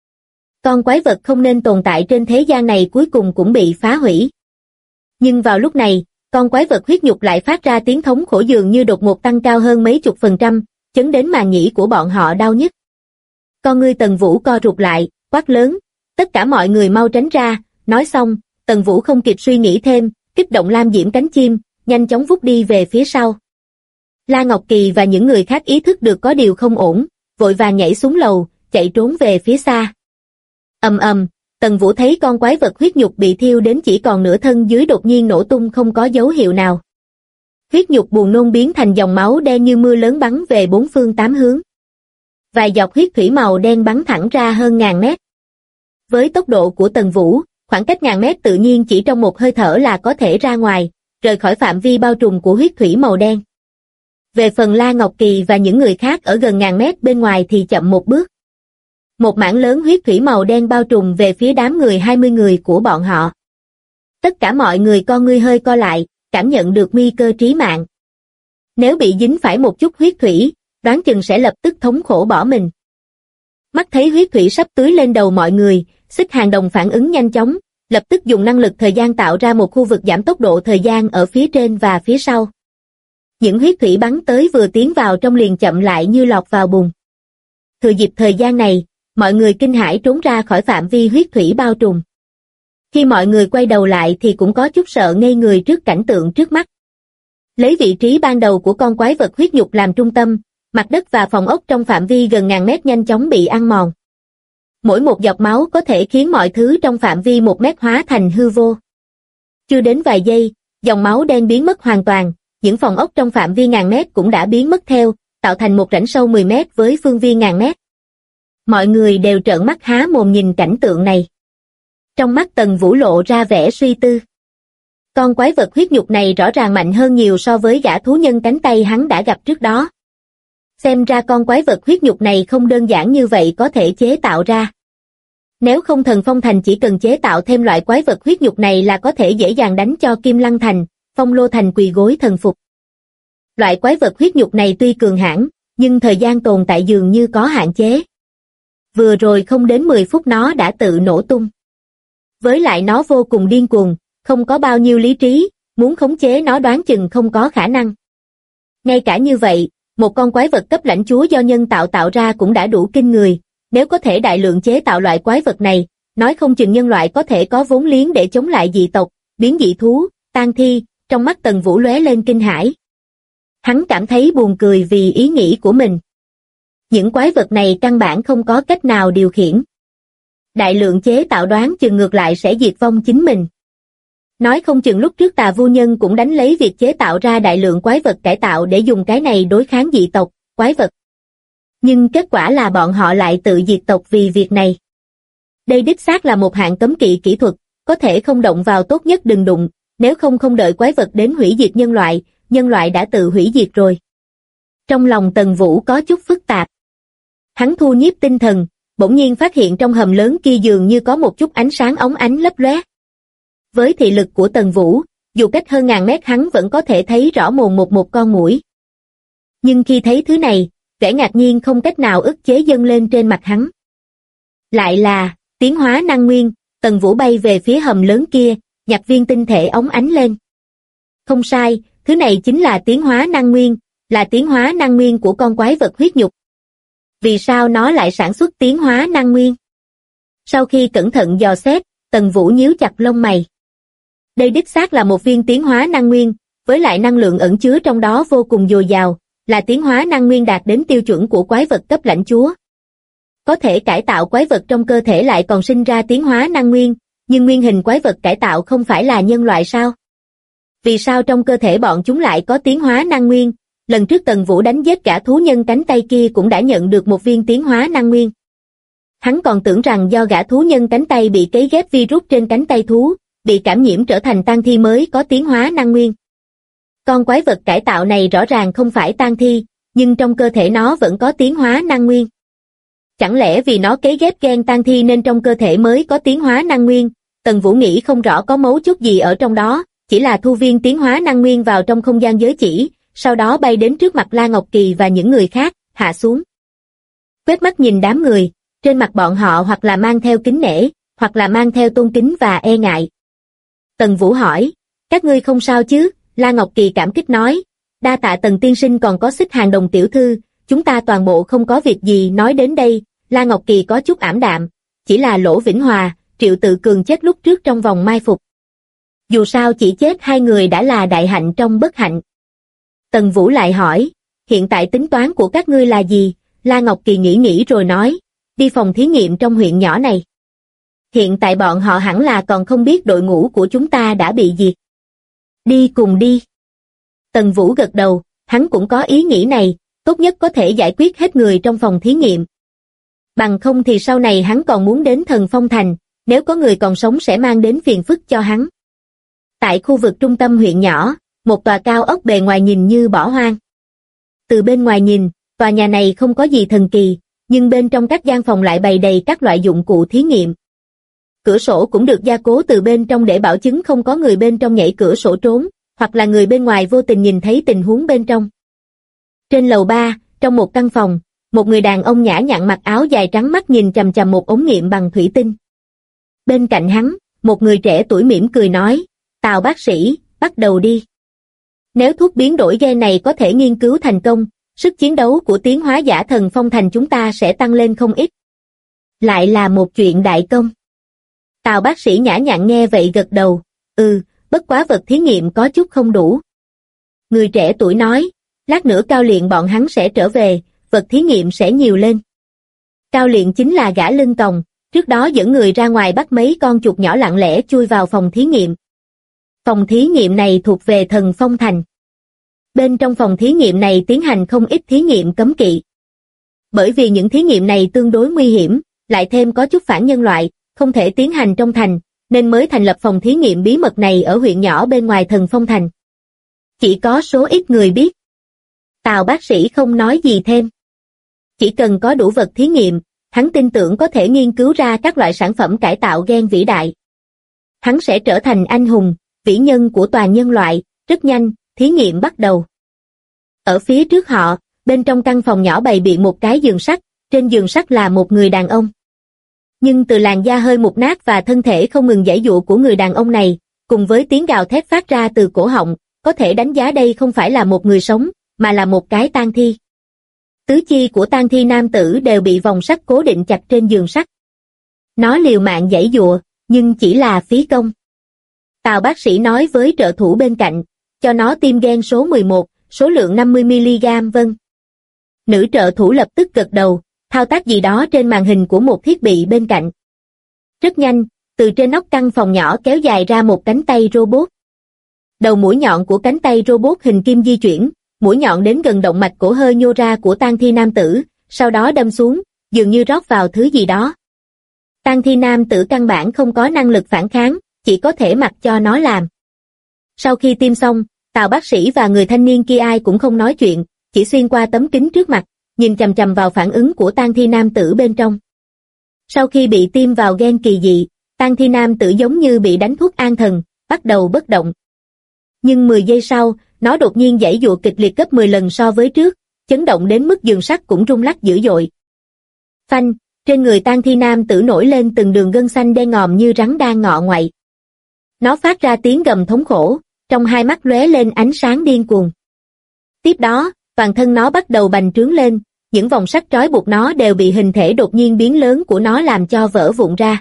Con quái vật không nên tồn tại trên thế gian này cuối cùng cũng bị phá hủy. Nhưng vào lúc này, con quái vật huyết nhục lại phát ra tiếng thống khổ dường như đột ngột tăng cao hơn mấy chục %, chấn đến màng nhĩ của bọn họ đau nhức. Con ngươi Tần Vũ co rụt lại, quát lớn, tất cả mọi người mau tránh ra. Nói xong, Tần Vũ không kịp suy nghĩ thêm, kích động lam diễm cánh chim, nhanh chóng vút đi về phía sau. La Ngọc Kỳ và những người khác ý thức được có điều không ổn, vội vàng nhảy xuống lầu, chạy trốn về phía xa. Ầm ầm, Tần Vũ thấy con quái vật huyết nhục bị thiêu đến chỉ còn nửa thân dưới đột nhiên nổ tung không có dấu hiệu nào. Huyết nhục buồn nôn biến thành dòng máu đen như mưa lớn bắn về bốn phương tám hướng. Vài giọt huyết thủy màu đen bắn thẳng ra hơn ngàn mét. Với tốc độ của Tần Vũ, khoảng cách ngàn mét tự nhiên chỉ trong một hơi thở là có thể ra ngoài, rời khỏi phạm vi bao trùm của huyết thủy màu đen. Về phần La Ngọc Kỳ và những người khác ở gần ngàn mét bên ngoài thì chậm một bước. Một mảng lớn huyết thủy màu đen bao trùm về phía đám người 20 người của bọn họ. Tất cả mọi người con ngươi hơi co lại, cảm nhận được nguy cơ trí mạng. Nếu bị dính phải một chút huyết thủy, đoán chừng sẽ lập tức thống khổ bỏ mình. Mắt thấy huyết thủy sắp tưới lên đầu mọi người, Xích Hàng Đồng phản ứng nhanh chóng, lập tức dùng năng lực thời gian tạo ra một khu vực giảm tốc độ thời gian ở phía trên và phía sau. Những huyết thủy bắn tới vừa tiến vào trong liền chậm lại như lọt vào bùn. Thừa dịp thời gian này, mọi người kinh hãi trốn ra khỏi phạm vi huyết thủy bao trùm. Khi mọi người quay đầu lại thì cũng có chút sợ ngây người trước cảnh tượng trước mắt. Lấy vị trí ban đầu của con quái vật huyết nhục làm trung tâm, mặt đất và phòng ốc trong phạm vi gần ngàn mét nhanh chóng bị ăn mòn. Mỗi một giọt máu có thể khiến mọi thứ trong phạm vi 1 mét hóa thành hư vô. Chưa đến vài giây, Dòng máu đen biến mất hoàn toàn, những phòng ốc trong phạm vi ngàn mét cũng đã biến mất theo, tạo thành một rãnh sâu 10 mét với phương viên ngàn mét. Mọi người đều trợn mắt há mồm nhìn cảnh tượng này. Trong mắt Tần Vũ lộ ra vẻ suy tư. Con quái vật huyết nhục này rõ ràng mạnh hơn nhiều so với gã thú nhân cánh tay hắn đã gặp trước đó. Xem ra con quái vật huyết nhục này không đơn giản như vậy có thể chế tạo ra. Nếu không Thần Phong Thành chỉ cần chế tạo thêm loại quái vật huyết nhục này là có thể dễ dàng đánh cho Kim Lăng Thành, Phong Lô Thành quỳ gối thần phục. Loại quái vật huyết nhục này tuy cường hãn, nhưng thời gian tồn tại dường như có hạn chế. Vừa rồi không đến 10 phút nó đã tự nổ tung. Với lại nó vô cùng điên cuồng, không có bao nhiêu lý trí, muốn khống chế nó đoán chừng không có khả năng. Ngay cả như vậy, một con quái vật cấp lãnh chúa do nhân tạo ra cũng đã đủ kinh người, nếu có thể đại lượng chế tạo loại quái vật này, nói không chừng nhân loại có thể có vốn liếng để chống lại dị tộc, biến dị thú, tang thi, trong mắt Tần Vũ lóe lên kinh hãi. Hắn cảm thấy buồn cười vì ý nghĩ của mình. Những quái vật này căn bản không có cách nào điều khiển. Đại lượng chế tạo đoán chừng ngược lại sẽ diệt vong chính mình. Nói không chừng lúc trước Tà Vu Nhân cũng đánh lấy việc chế tạo ra đại lượng quái vật cải tạo để dùng cái này đối kháng dị tộc, quái vật. Nhưng kết quả là bọn họ lại tự diệt tộc vì việc này. Đây đích xác là một hạng cấm kỵ kỹ thuật, có thể không động vào tốt nhất đừng đụng, nếu không đợi quái vật đến hủy diệt nhân loại đã tự hủy diệt rồi. Trong lòng Tần Vũ có chút phức tạp. Hắn thu nhiếp tinh thần, bỗng nhiên phát hiện trong hầm lớn kia dường như có một chút ánh sáng óng ánh lấp lóe. Với thị lực của Tần Vũ, dù cách hơn ngàn mét hắn vẫn có thể thấy rõ mồn một con muỗi. Nhưng khi thấy thứ này, vẻ ngạc nhiên không cách nào ức chế dâng lên trên mặt hắn. Lại là tiến hóa năng nguyên. Tần Vũ bay về phía hầm lớn kia, nhặt viên tinh thể óng ánh lên. Không sai, thứ này chính là tiến hóa năng nguyên, là tiến hóa năng nguyên của con quái vật huyết nhục. Vì sao nó lại sản xuất tiến hóa năng nguyên? Sau khi cẩn thận dò xét, Tần Vũ nhíu chặt lông mày. Đây đích xác là một viên tiến hóa năng nguyên, với lại năng lượng ẩn chứa trong đó vô cùng dồi dào, là tiến hóa năng nguyên đạt đến tiêu chuẩn của quái vật cấp lãnh chúa. Có thể cải tạo quái vật trong cơ thể lại còn sinh ra tiến hóa năng nguyên, nhưng nguyên hình quái vật cải tạo không phải là nhân loại sao? Vì sao trong cơ thể bọn chúng lại có tiến hóa năng nguyên? Lần trước Tần Vũ đánh giết gã thú nhân cánh tay kia cũng đã nhận được một viên tiến hóa năng nguyên. Hắn còn tưởng rằng do gã thú nhân cánh tay bị cấy ghép virus trên cánh tay thú, bị cảm nhiễm trở thành tang thi mới có tiến hóa năng nguyên. Con quái vật cải tạo này rõ ràng không phải tang thi, nhưng trong cơ thể nó vẫn có tiến hóa năng nguyên. Chẳng lẽ vì nó cấy ghép gen tang thi nên trong cơ thể mới có tiến hóa năng nguyên? Tần Vũ nghĩ không rõ có mấu chốt gì ở trong đó, chỉ là thu viên tiến hóa năng nguyên vào trong không gian giới chỉ, sau đó bay đến trước mặt La Ngọc Kỳ và những người khác, hạ xuống. Quét mắt nhìn đám người, trên mặt bọn họ hoặc là mang theo kính nể, hoặc là mang theo tôn kính và e ngại. Tần Vũ hỏi, các ngươi không sao chứ? La Ngọc Kỳ cảm kích nói, đa tạ Tần tiên sinh còn có Xích Hàng Đồng tiểu thư, chúng ta toàn bộ không có việc gì. Nói đến đây, La Ngọc Kỳ có chút ảm đạm, chỉ là Lỗ Vĩnh Hòa, Triệu Tự Cường chết lúc trước trong vòng mai phục. Dù sao chỉ chết hai người đã là đại hạnh trong bất hạnh. Tần Vũ lại hỏi, hiện tại tính toán của các ngươi là gì? La Ngọc Kỳ nghĩ rồi nói, đi phòng thí nghiệm trong huyện nhỏ này. Hiện tại bọn họ hẳn là còn không biết đội ngũ của chúng ta đã bị diệt. Đi cùng đi. Tần Vũ gật đầu, hắn cũng có ý nghĩ này, tốt nhất có thể giải quyết hết người trong phòng thí nghiệm. Bằng không thì sau này hắn còn muốn đến Thần Phong Thành, nếu có người còn sống sẽ mang đến phiền phức cho hắn. Tại khu vực trung tâm huyện nhỏ, một tòa cao ốc bề ngoài nhìn như bỏ hoang. Từ bên ngoài nhìn, tòa nhà này không có gì thần kỳ, nhưng bên trong các gian phòng lại bày đầy các loại dụng cụ thí nghiệm. Cửa sổ cũng được gia cố từ bên trong để bảo chứng không có người bên trong nhảy cửa sổ trốn, hoặc là người bên ngoài vô tình nhìn thấy tình huống bên trong. Trên lầu 3, trong một căn phòng, một người đàn ông nhã nhặn mặc áo dài trắng mắt nhìn chằm chằm một ống nghiệm bằng thủy tinh. Bên cạnh hắn, một người trẻ tuổi mỉm cười nói, Tào bác sĩ, bắt đầu đi. Nếu thuốc biến đổi gen này có thể nghiên cứu thành công, sức chiến đấu của tiến hóa giả Thần Phong Thành chúng ta sẽ tăng lên không ít. Lại là một chuyện đại công. Tào bác sĩ nhã nhặn nghe vậy gật đầu, bất quá vật thí nghiệm có chút không đủ. Người trẻ tuổi nói, lát nữa Cao Liện bọn hắn sẽ trở về, vật thí nghiệm sẽ nhiều lên. Cao Liện chính là gã lưng còng, trước đó dẫn người ra ngoài bắt mấy con chuột nhỏ lặng lẽ chui vào phòng thí nghiệm. Phòng thí nghiệm này thuộc về Thần Phong Thành. Bên trong phòng thí nghiệm này tiến hành không ít thí nghiệm cấm kỵ. Bởi vì những thí nghiệm này tương đối nguy hiểm, lại thêm có chút phản nhân loại, không thể tiến hành trong thành, nên mới thành lập phòng thí nghiệm bí mật này ở huyện nhỏ bên ngoài Thần Phong Thành. Chỉ có số ít người biết. Tào bác sĩ không nói gì thêm. Chỉ cần có đủ vật thí nghiệm, hắn tin tưởng có thể nghiên cứu ra các loại sản phẩm cải tạo gen vĩ đại. Hắn sẽ trở thành anh hùng, vĩ nhân của toàn nhân loại. Rất nhanh, thí nghiệm bắt đầu. Ở phía trước họ, bên trong căn phòng nhỏ bày biện một cái giường sắt, trên giường sắt là một người đàn ông. Nhưng từ làn da hơi mục nát và thân thể không ngừng giãy giụa của người đàn ông này, cùng với tiếng gào thét phát ra từ cổ họng, có thể đánh giá đây không phải là một người sống, mà là một cái tang thi. Tứ chi của tang thi nam tử đều bị vòng sắt cố định chặt trên giường sắt. Nó liều mạng giãy giụa, nhưng chỉ là phí công. Tào bác sĩ nói với trợ thủ bên cạnh, cho nó tiêm gen số 11, số lượng 50mg. Vâng. Nữ trợ thủ lập tức gật đầu, thao tác gì đó trên màn hình của một thiết bị bên cạnh. Rất nhanh, từ trên nóc căn phòng nhỏ kéo dài ra một cánh tay robot. Đầu mũi nhọn của cánh tay robot hình kim di chuyển, mũi nhọn đến gần động mạch cổ hơi nhô ra của tang thi nam tử, sau đó đâm xuống, dường như rót vào thứ gì đó. Tang thi nam tử căn bản không có năng lực phản kháng, chỉ có thể mặc cho nó làm. Sau khi tiêm xong, Tào bác sĩ và người thanh niên kia ai cũng không nói chuyện, chỉ xuyên qua tấm kính trước mặt, nhìn chằm chằm vào phản ứng của tang thi nam tử bên trong. Sau khi bị tiêm vào gen kỳ dị, tang thi nam tử giống như bị đánh thuốc an thần, bắt đầu bất động. Nhưng 10 giây sau, nó đột nhiên giãy giụa kịch liệt gấp 10 lần so với trước, chấn động đến mức giường sắt cũng rung lắc dữ dội. Phanh, trên người tang thi nam tử nổi lên từng đường gân xanh đen ngòm như rắn đang ngọ ngoại. Nó phát ra tiếng gầm thống khổ, trong hai mắt lóe lên ánh sáng điên cuồng. Tiếp đó, toàn thân nó bắt đầu bành trướng lên, những vòng sắt trói buộc nó đều bị hình thể đột nhiên biến lớn của nó làm cho vỡ vụn ra.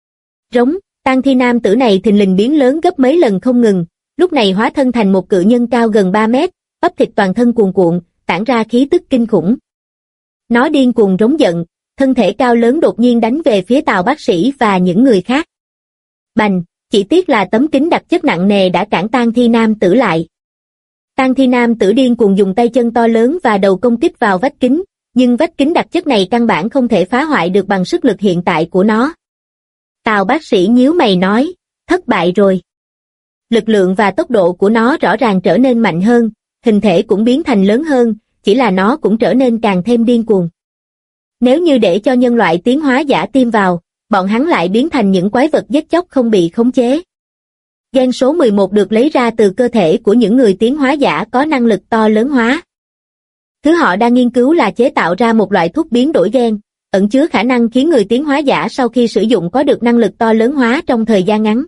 Rống, tang thi nam tử này thình lình biến lớn gấp mấy lần không ngừng, lúc này hóa thân thành một cự nhân cao gần 3 mét, bắp thịt toàn thân cuồn cuộn, tản ra khí tức kinh khủng. Nó điên cuồng rống giận, thân thể cao lớn đột nhiên đánh về phía Tào bác sĩ và những người khác. Bành, chỉ tiếc là tấm kính đặc chất nặng nề đã cản tang thi nam tử lại. Tang thi nam tử điên cuồng dùng tay chân to lớn và đầu công kích vào vách kính, nhưng vách kính đặc chất này căn bản không thể phá hoại được bằng sức lực hiện tại của nó. Tào bác sĩ nhíu mày nói, thất bại rồi. Lực lượng và tốc độ của nó rõ ràng trở nên mạnh hơn, hình thể cũng biến thành lớn hơn, chỉ là nó cũng trở nên càng thêm điên cuồng. Nếu như để cho nhân loại tiến hóa giả tiêm vào, bọn hắn lại biến thành những quái vật giết chóc không bị khống chế. Gen số 11 được lấy ra từ cơ thể của những người tiến hóa giả có năng lực to lớn hóa. Thứ họ đang nghiên cứu là chế tạo ra một loại thuốc biến đổi gen, ẩn chứa khả năng khiến người tiến hóa giả sau khi sử dụng có được năng lực to lớn hóa trong thời gian ngắn.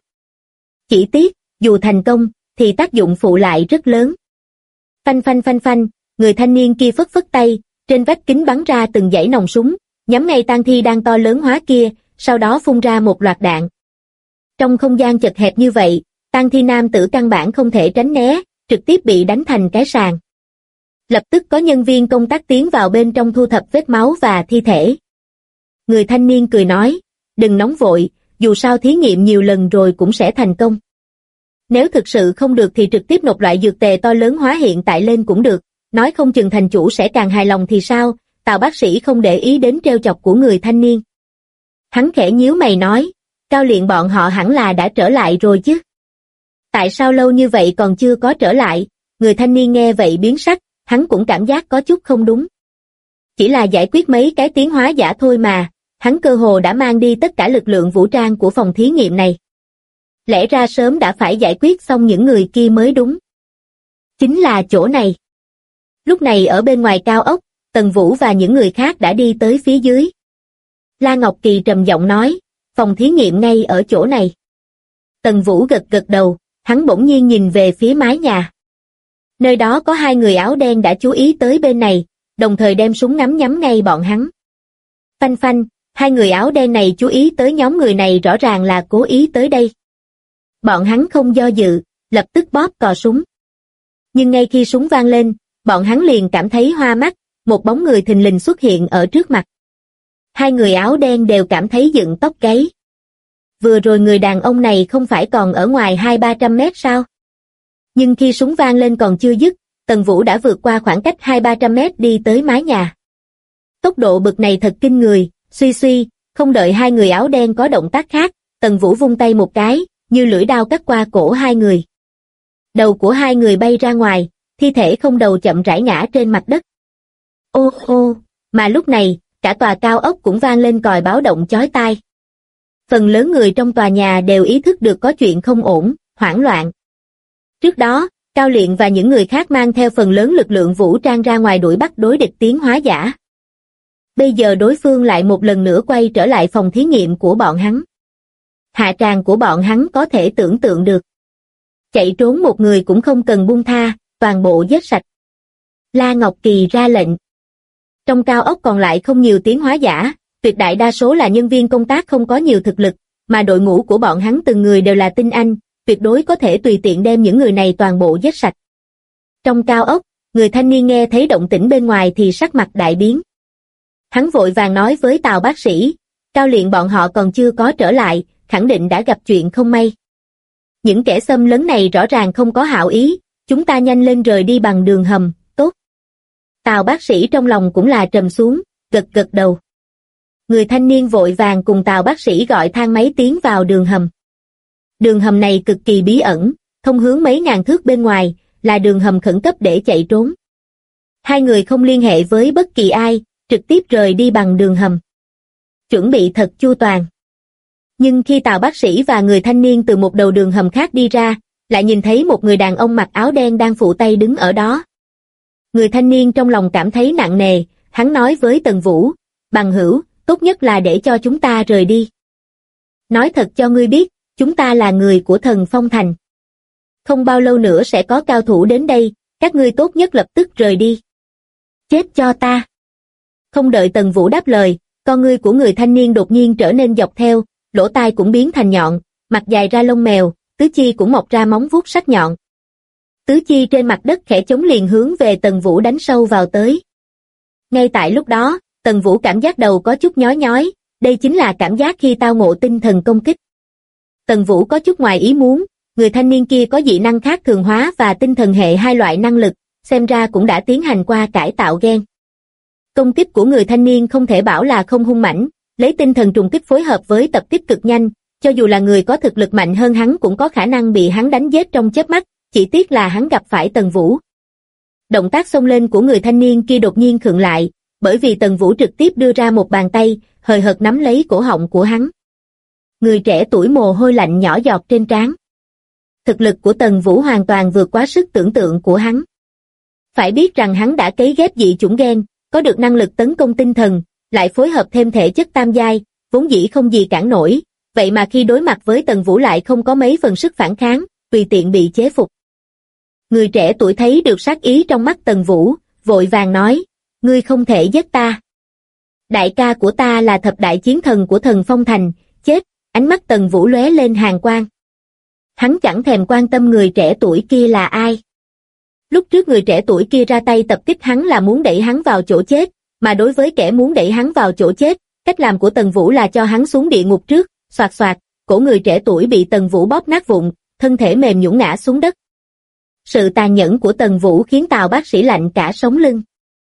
Chỉ tiếc, dù thành công, thì tác dụng phụ lại rất lớn. Phanh phanh phanh phanh, người thanh niên kia phất phất tay, trên vách kính bắn ra từng dãy nòng súng, nhắm ngay tang thi đang to lớn hóa kia, sau đó phun ra một loạt đạn. Trong không gian chật hẹp như vậy, tang thi nam tử căn bản không thể tránh né, trực tiếp bị đánh thành cái sàn. Lập tức có nhân viên công tác tiến vào bên trong thu thập vết máu và thi thể. Người thanh niên cười nói, đừng nóng vội, dù sao thí nghiệm nhiều lần rồi cũng sẽ thành công. Nếu thực sự không được thì trực tiếp nộp loại dược tề to lớn hóa hiện tại lên cũng được, nói không chừng thành chủ sẽ càng hài lòng thì sao. Tào bác sĩ không để ý đến trêu chọc của người thanh niên. Hắn khẽ nhíu mày nói, Cao Luyện bọn họ hẳn là đã trở lại rồi chứ. Tại sao lâu như vậy còn chưa có trở lại? Người thanh niên nghe vậy biến sắc, hắn cũng cảm giác có chút không đúng. Chỉ là giải quyết mấy cái tiến hóa giả thôi mà, hắn cơ hồ đã mang đi tất cả lực lượng vũ trang của phòng thí nghiệm này. Lẽ ra sớm đã phải giải quyết xong những người kia mới đúng. Chính là chỗ này. Lúc này ở bên ngoài cao ốc, Tần Vũ và những người khác đã đi tới phía dưới. La Ngọc Kỳ trầm giọng nói, phòng thí nghiệm ngay ở chỗ này. Tần Vũ gật gật đầu, hắn bỗng nhiên nhìn về phía mái nhà. Nơi đó có hai người áo đen đã chú ý tới bên này, đồng thời đem súng ngắm nhắm ngay bọn hắn. Phanh phanh, hai người áo đen này chú ý tới nhóm người này rõ ràng là cố ý tới đây. Bọn hắn không do dự, lập tức bóp cò súng. Nhưng ngay khi súng vang lên, bọn hắn liền cảm thấy hoa mắt, một bóng người thình lình xuất hiện ở trước mặt. Hai người áo đen đều cảm thấy dựng tóc gáy. Vừa rồi người đàn ông này không phải còn ở ngoài 200-300 mét sao? Nhưng khi súng vang lên còn chưa dứt, Tần Vũ đã vượt qua khoảng cách 200-300 mét đi tới mái nhà. Tốc độ bực này thật kinh người, suy, không đợi hai người áo đen có động tác khác, Tần Vũ vung tay một cái, như lưỡi đao cắt qua cổ hai người. Đầu của hai người bay ra ngoài, thi thể không đầu chậm rãi ngã trên mặt đất. Ô ô, mà lúc này, cả tòa cao ốc cũng vang lên còi báo động chói tai. Phần lớn người trong tòa nhà đều ý thức được có chuyện không ổn, hoảng loạn. Trước đó, Cao Liện và những người khác mang theo phần lớn lực lượng vũ trang ra ngoài đuổi bắt đối địch tiến hóa giả. Bây giờ đối phương lại một lần nữa quay trở lại phòng thí nghiệm của bọn hắn. Hạ tràng của bọn hắn có thể tưởng tượng được. Chạy trốn một người cũng không cần buông tha, toàn bộ giết sạch. La Ngọc Kỳ ra lệnh. Trong cao ốc còn lại không nhiều tiến hóa giả, tuyệt đại đa số là nhân viên công tác không có nhiều thực lực, mà đội ngũ của bọn hắn từng người đều là tinh anh, tuyệt đối có thể tùy tiện đem những người này toàn bộ giết sạch. Trong cao ốc, người thanh niên nghe thấy động tĩnh bên ngoài thì sắc mặt đại biến. Hắn vội vàng nói với Tào bác sĩ, Cao Liện bọn họ còn chưa có trở lại, khẳng định đã gặp chuyện không may. Những kẻ xâm lấn này rõ ràng không có hảo ý, chúng ta nhanh lên rời đi bằng đường hầm, tốt. Tào bác sĩ trong lòng cũng là trầm xuống, gật đầu. Người thanh niên vội vàng cùng Tào bác sĩ gọi thang máy tiến vào đường hầm. Đường hầm này cực kỳ bí ẩn, thông hướng mấy ngàn thước bên ngoài, là đường hầm khẩn cấp để chạy trốn. Hai người không liên hệ với bất kỳ ai, trực tiếp rời đi bằng đường hầm. Chuẩn bị thật chu toàn. Nhưng khi Tào bác sĩ và người thanh niên từ một đầu đường hầm khác đi ra, lại nhìn thấy một người đàn ông mặc áo đen đang phụ tay đứng ở đó. Người thanh niên trong lòng cảm thấy nặng nề, hắn nói với Tần Vũ, bằng hữu, tốt nhất là để cho chúng ta rời đi. Nói thật cho ngươi biết, chúng ta là người của Thần Phong Thành. Không bao lâu nữa sẽ có cao thủ đến đây, các ngươi tốt nhất lập tức rời đi. Chết cho ta. Không đợi Tần Vũ đáp lời, con ngươi của người thanh niên đột nhiên trở nên dọc theo, lỗ tai cũng biến thành nhọn, mặt dài ra lông mèo, tứ chi cũng mọc ra móng vuốt sắc nhọn. Tứ chi trên mặt đất khẽ chống liền hướng về Tần Vũ đánh sâu vào tới. Ngay tại lúc đó, Tần Vũ cảm giác đầu có chút nhói nhói, đây chính là cảm giác khi tao ngộ tinh thần công kích. Tần Vũ có chút ngoài ý muốn, người thanh niên kia có dị năng khác thường hóa và tinh thần hệ hai loại năng lực, xem ra cũng đã tiến hành qua cải tạo gen. Công kích của người thanh niên không thể bảo là không hung mãnh, lấy tinh thần trùng kích phối hợp với tập kích cực nhanh, cho dù là người có thực lực mạnh hơn hắn cũng có khả năng bị hắn đánh giết trong chớp mắt, chỉ tiếc là hắn gặp phải Tần Vũ. Động tác xông lên của người thanh niên kia đột nhiên khựng lại, bởi vì Tần Vũ trực tiếp đưa ra một bàn tay, hời hợt nắm lấy cổ họng của hắn. Người trẻ tuổi mồ hôi lạnh nhỏ giọt trên trán. Thực lực của Tần Vũ hoàn toàn vượt quá sức tưởng tượng của hắn. Phải biết rằng hắn đã cấy ghép dị chủng gen, có được năng lực tấn công tinh thần, lại phối hợp thêm thể chất tam giai, vốn dĩ không gì cản nổi, vậy mà khi đối mặt với Tần Vũ lại không có mấy phần sức phản kháng, tùy tiện bị chế phục. Người trẻ tuổi thấy được sát ý trong mắt Tần Vũ, vội vàng nói, ngươi không thể giết ta. Đại ca của ta là thập đại chiến thần của Thần Phong Thành, chết, ánh mắt Tần Vũ lóe lên hàn quang. Hắn chẳng thèm quan tâm người trẻ tuổi kia là ai. Lúc trước người trẻ tuổi kia ra tay tập kích hắn là muốn đẩy hắn vào chỗ chết, mà đối với kẻ muốn đẩy hắn vào chỗ chết, cách làm của Tần Vũ là cho hắn xuống địa ngục trước, xoạt xoạt, cổ người trẻ tuổi bị Tần Vũ bóp nát vụn, thân thể mềm nhũn ngã xuống đất. Sự tàn nhẫn của Tần Vũ khiến Tào bác sĩ lạnh cả sống lưng.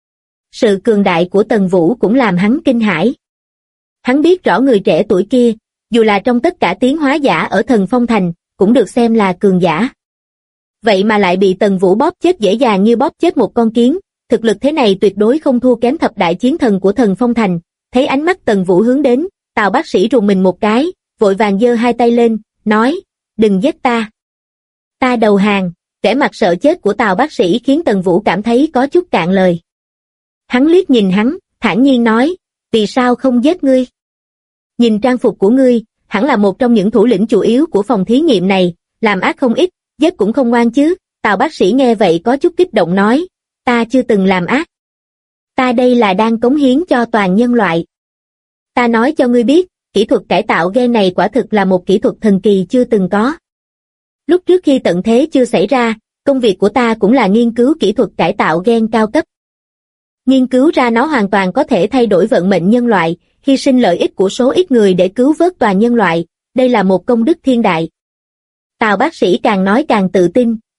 Sự cường đại của Tần Vũ cũng làm hắn kinh hãi. Hắn biết rõ người trẻ tuổi kia, dù là trong tất cả tiến hóa giả ở Thần Phong Thành, cũng được xem là cường giả. Vậy mà lại bị Tần Vũ bóp chết dễ dàng như bóp chết một con kiến, thực lực thế này tuyệt đối không thua kém thập đại chiến thần của Thần Phong Thành. Thấy ánh mắt Tần Vũ hướng đến, Tào bác sĩ rùng mình một cái, vội vàng giơ hai tay lên, nói, đừng giết ta. Ta đầu hàng. Vẻ mặt sợ chết của Tào bác sĩ khiến Tần Vũ cảm thấy có chút cạn lời. Hắn liếc nhìn hắn, thản nhiên nói, vì sao không giết ngươi? Nhìn trang phục của ngươi, hẳn là một trong những thủ lĩnh chủ yếu của phòng thí nghiệm này, làm ác không ít, giết cũng không ngoan chứ. Tào bác sĩ nghe vậy có chút kích động nói, ta chưa từng làm ác. Ta đây là đang cống hiến cho toàn nhân loại. Ta nói cho ngươi biết, kỹ thuật cải tạo gen này quả thực là một kỹ thuật thần kỳ chưa từng có. Lúc trước khi tận thế chưa xảy ra, công việc của ta cũng là nghiên cứu kỹ thuật cải tạo gen cao cấp. Nghiên cứu ra nó hoàn toàn có thể thay đổi vận mệnh nhân loại, hy sinh lợi ích của số ít người để cứu vớt toàn nhân loại, đây là một công đức thiên đại. Tào bác sĩ càng nói càng tự tin,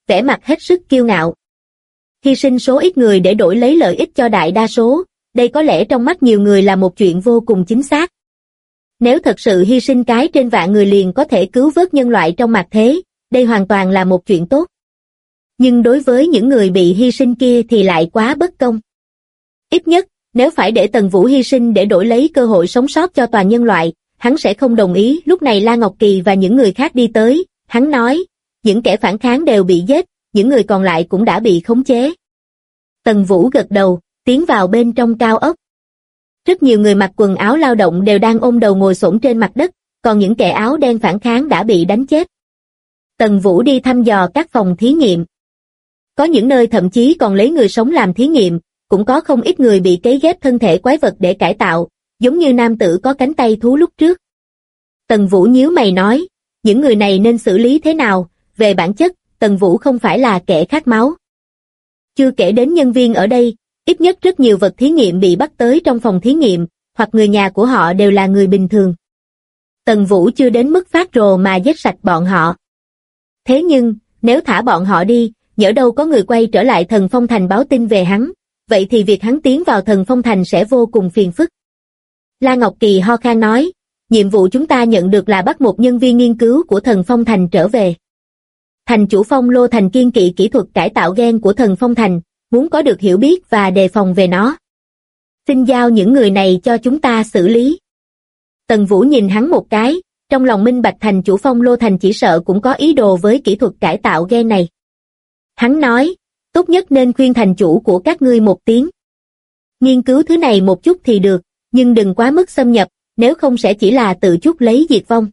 vẻ mặt hết sức kiêu ngạo. Hy sinh số ít người để đổi lấy lợi ích cho đại đa số, đây có lẽ trong mắt nhiều người là một chuyện vô cùng chính xác. Nếu thật sự hy sinh cái trên vạn người liền có thể cứu vớt nhân loại trong mạt thế, đây hoàn toàn là một chuyện tốt. Nhưng đối với những người bị hy sinh kia thì lại quá bất công. Ít nhất, nếu phải để Tần Vũ hy sinh để đổi lấy cơ hội sống sót cho toàn nhân loại, hắn sẽ không đồng ý. Lúc này La Ngọc Kỳ và những người khác đi tới, hắn nói, những kẻ phản kháng đều bị giết, những người còn lại cũng đã bị khống chế. Tần Vũ gật đầu, tiến vào bên trong cao ốc. Rất nhiều người mặc quần áo lao động đều đang ôm đầu ngồi xổm trên mặt đất, còn những kẻ áo đen phản kháng đã bị đánh chết. Tần Vũ đi thăm dò các phòng thí nghiệm. Có những nơi thậm chí còn lấy người sống làm thí nghiệm, cũng có không ít người bị cấy ghép thân thể quái vật để cải tạo, giống như nam tử có cánh tay thú lúc trước. Tần Vũ nhíu mày nói, những người này nên xử lý thế nào? Về bản chất, Tần Vũ không phải là kẻ khát máu. Chưa kể đến nhân viên ở đây, ít nhất rất nhiều vật thí nghiệm bị bắt tới trong phòng thí nghiệm, hoặc người nhà của họ đều là người bình thường. Tần Vũ chưa đến mức phát rồ mà giết sạch bọn họ. Thế nhưng, nếu thả bọn họ đi, nhỡ đâu có người quay trở lại Thần Phong Thành báo tin về hắn, vậy thì việc hắn tiến vào Thần Phong Thành sẽ vô cùng phiền phức. La Ngọc Kỳ ho khan nói, nhiệm vụ chúng ta nhận được là bắt một nhân viên nghiên cứu của Thần Phong Thành trở về. Thành chủ Phong Lô Thành kiêng kỵ kỹ thuật cải tạo gen của Thần Phong Thành, muốn có được hiểu biết và đề phòng về nó. Xin giao những người này cho chúng ta xử lý. Tần Vũ nhìn hắn một cái, trong lòng minh bạch thành chủ Phong Lô Thành chỉ sợ cũng có ý đồ với kỹ thuật cải tạo gen này. Hắn nói, tốt nhất nên khuyên thành chủ của các ngươi một tiếng. Nghiên cứu thứ này một chút thì được, nhưng đừng quá mức xâm nhập, nếu không sẽ chỉ là tự chuốc lấy diệt vong.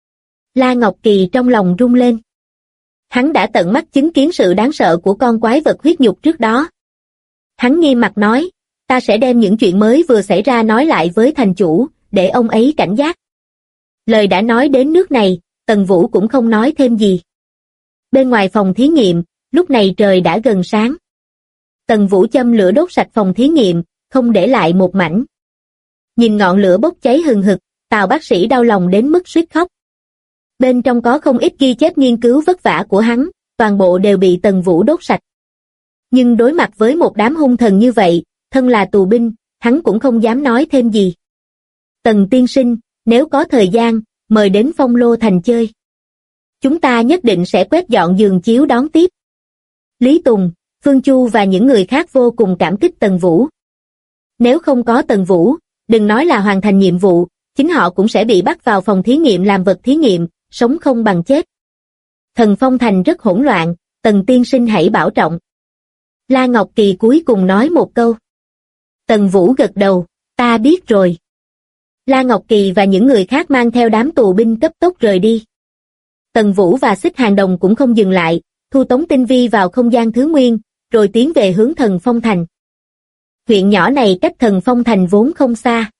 La Ngọc Kỳ trong lòng rung lên. Hắn đã tận mắt chứng kiến sự đáng sợ của con quái vật huyết nhục trước đó. Hắn nghiêm mặt nói, ta sẽ đem những chuyện mới vừa xảy ra nói lại với thành chủ, để ông ấy cảnh giác. Lời đã nói đến nước này, Tần Vũ cũng không nói thêm gì. Bên ngoài phòng thí nghiệm, lúc này trời đã gần sáng. Tần Vũ châm lửa đốt sạch phòng thí nghiệm, không để lại một mảnh. Nhìn ngọn lửa bốc cháy hừng hực, Tào bác sĩ đau lòng đến mức suýt khóc. Bên trong có không ít ghi chép nghiên cứu vất vả của hắn, toàn bộ đều bị Tần Vũ đốt sạch. Nhưng đối mặt với một đám hung thần như vậy, thân là tù binh, hắn cũng không dám nói thêm gì. Tần tiên sinh, nếu có thời gian, mời đến Phong Lô Thành chơi. Chúng ta nhất định sẽ quét dọn giường chiếu đón tiếp. Lý Tùng, Phương Chu và những người khác vô cùng cảm kích Tần Vũ. Nếu không có Tần Vũ, đừng nói là hoàn thành nhiệm vụ, chính họ cũng sẽ bị bắt vào phòng thí nghiệm làm vật thí nghiệm, sống không bằng chết. Thần Phong Thành rất hỗn loạn, Tần tiên sinh hãy bảo trọng. La Ngọc Kỳ cuối cùng nói một câu. Tần Vũ gật đầu, ta biết rồi. La Ngọc Kỳ và những người khác mang theo đám tù binh cấp tốc rời đi. Tần Vũ và Xích Hàng Đồng cũng không dừng lại, thu tống tinh vi vào không gian thứ nguyên, rồi tiến về hướng Thần Phong Thành. Huyện nhỏ này cách Thần Phong Thành vốn không xa.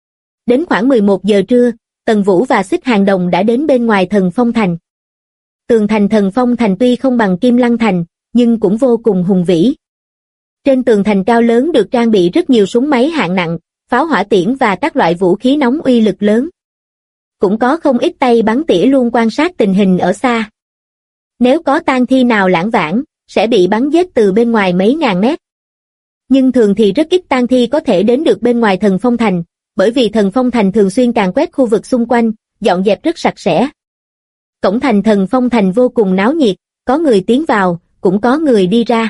Đến khoảng 11 giờ trưa, Tần Vũ và Xích Hàng Đồng đã đến bên ngoài Thần Phong Thành. Tường thành Thần Phong Thành tuy không bằng Kim Lăng Thành, nhưng cũng vô cùng hùng vĩ. Trên tường thành cao lớn được trang bị rất nhiều súng máy hạng nặng, pháo hỏa tiễn và các loại vũ khí nóng uy lực lớn. Cũng có không ít tay bắn tỉa luôn quan sát tình hình ở xa. Nếu có tang thi nào lảng vảng, sẽ bị bắn giết từ bên ngoài mấy ngàn mét. Nhưng thường thì rất ít tang thi có thể đến được bên ngoài Thần Phong Thành, bởi vì Thần Phong Thành thường xuyên càn quét khu vực xung quanh, dọn dẹp rất sạch sẽ. Cổng thành Thần Phong Thành vô cùng náo nhiệt, có người tiến vào, cũng có người đi ra.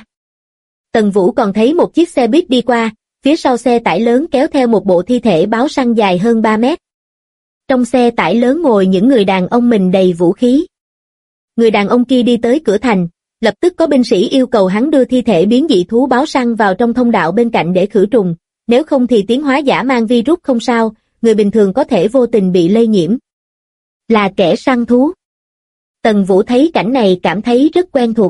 Tần Vũ còn thấy một chiếc xe buýt đi qua, phía sau xe tải lớn kéo theo một bộ thi thể báo săn dài hơn 3 mét. Trong xe tải lớn ngồi những người đàn ông mình đầy vũ khí. Người đàn ông kia đi tới cửa thành, lập tức có binh sĩ yêu cầu hắn đưa thi thể biến dị thú báo săn vào trong thông đạo bên cạnh để khử trùng, nếu không thì tiến hóa giả mang virus không sao, người bình thường có thể vô tình bị lây nhiễm. Là kẻ săn thú. Tần Vũ thấy cảnh này cảm thấy rất quen thuộc.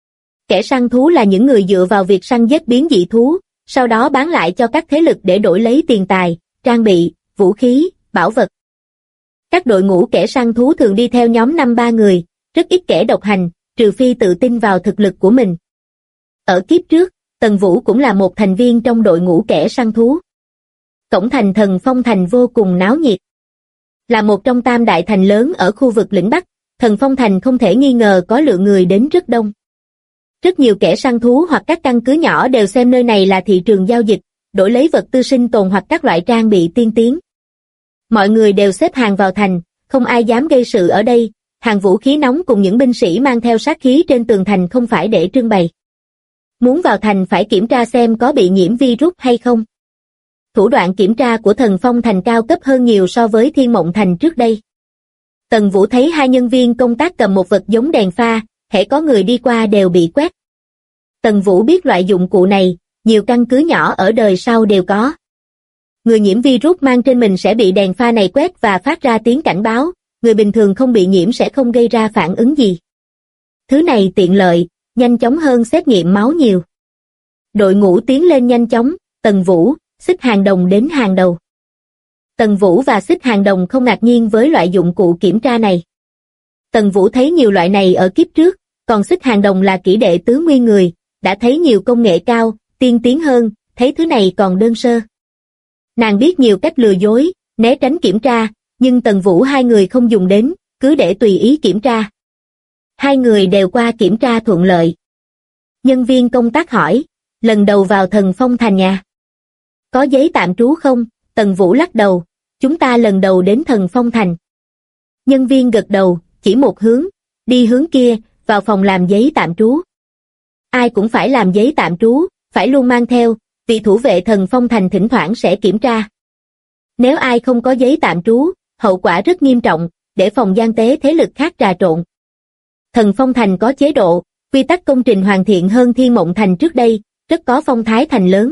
Kẻ săn thú là những người dựa vào việc săn giết biến dị thú, sau đó bán lại cho các thế lực để đổi lấy tiền tài, trang bị, vũ khí, bảo vật. Các đội ngũ kẻ săn thú thường đi theo nhóm 5-3 người, rất ít kẻ độc hành, trừ phi tự tin vào thực lực của mình. Ở kiếp trước, Tần Vũ cũng là một thành viên trong đội ngũ kẻ săn thú. Cổng thành Thần Phong Thành vô cùng náo nhiệt. Là một trong tam đại thành lớn ở khu vực lĩnh Bắc, Thần Phong Thành không thể nghi ngờ có lượng người đến rất đông. Rất nhiều kẻ săn thú hoặc các căn cứ nhỏ đều xem nơi này là thị trường giao dịch, đổi lấy vật tư sinh tồn hoặc các loại trang bị tiên tiến. Mọi người đều xếp hàng vào thành, không ai dám gây sự ở đây, hàng vũ khí nóng cùng những binh sĩ mang theo sát khí trên tường thành không phải để trưng bày. Muốn vào thành phải kiểm tra xem có bị nhiễm virus hay không. Thủ đoạn kiểm tra của Thần Phong Thành cao cấp hơn nhiều so với Thiên Mộng Thành trước đây. Tần Vũ thấy hai nhân viên công tác cầm một vật giống đèn pha, hễ có người đi qua đều bị quét. Tần Vũ biết loại dụng cụ này, nhiều căn cứ nhỏ ở đời sau đều có. Người nhiễm virus mang trên mình sẽ bị đèn pha này quét và phát ra tiếng cảnh báo, người bình thường không bị nhiễm sẽ không gây ra phản ứng gì. Thứ này tiện lợi, nhanh chóng hơn xét nghiệm máu nhiều. Đội ngũ tiến lên nhanh chóng, Tần Vũ, Xích Hàng Đồng đến hàng đầu. Tần Vũ và Xích Hàng Đồng không ngạc nhiên với loại dụng cụ kiểm tra này. Tần Vũ thấy nhiều loại này ở kiếp trước, còn Xích Hàng Đồng là kỹ đệ tứ nguyên người, đã thấy nhiều công nghệ cao, tiên tiến hơn, thấy thứ này còn đơn sơ. Nàng biết nhiều cách lừa dối, né tránh kiểm tra, nhưng Tần Vũ hai người không dùng đến, cứ để tùy ý kiểm tra. Hai người đều qua kiểm tra thuận lợi. Nhân viên công tác hỏi, lần đầu vào Thần Phong Thành nhà. Có giấy tạm trú không? Tần Vũ lắc đầu, chúng ta lần đầu đến Thần Phong Thành. Nhân viên gật đầu, chỉ một hướng, đi hướng kia, vào phòng làm giấy tạm trú. Ai cũng phải làm giấy tạm trú, phải luôn mang theo, vì thủ vệ Thần Phong Thành thỉnh thoảng sẽ kiểm tra. Nếu ai không có giấy tạm trú, hậu quả rất nghiêm trọng, để phòng gian tế thế lực khác trà trộn. Thần Phong Thành có chế độ, quy tắc công trình hoàn thiện hơn Thiên Mộng Thành trước đây, rất có phong thái thành lớn.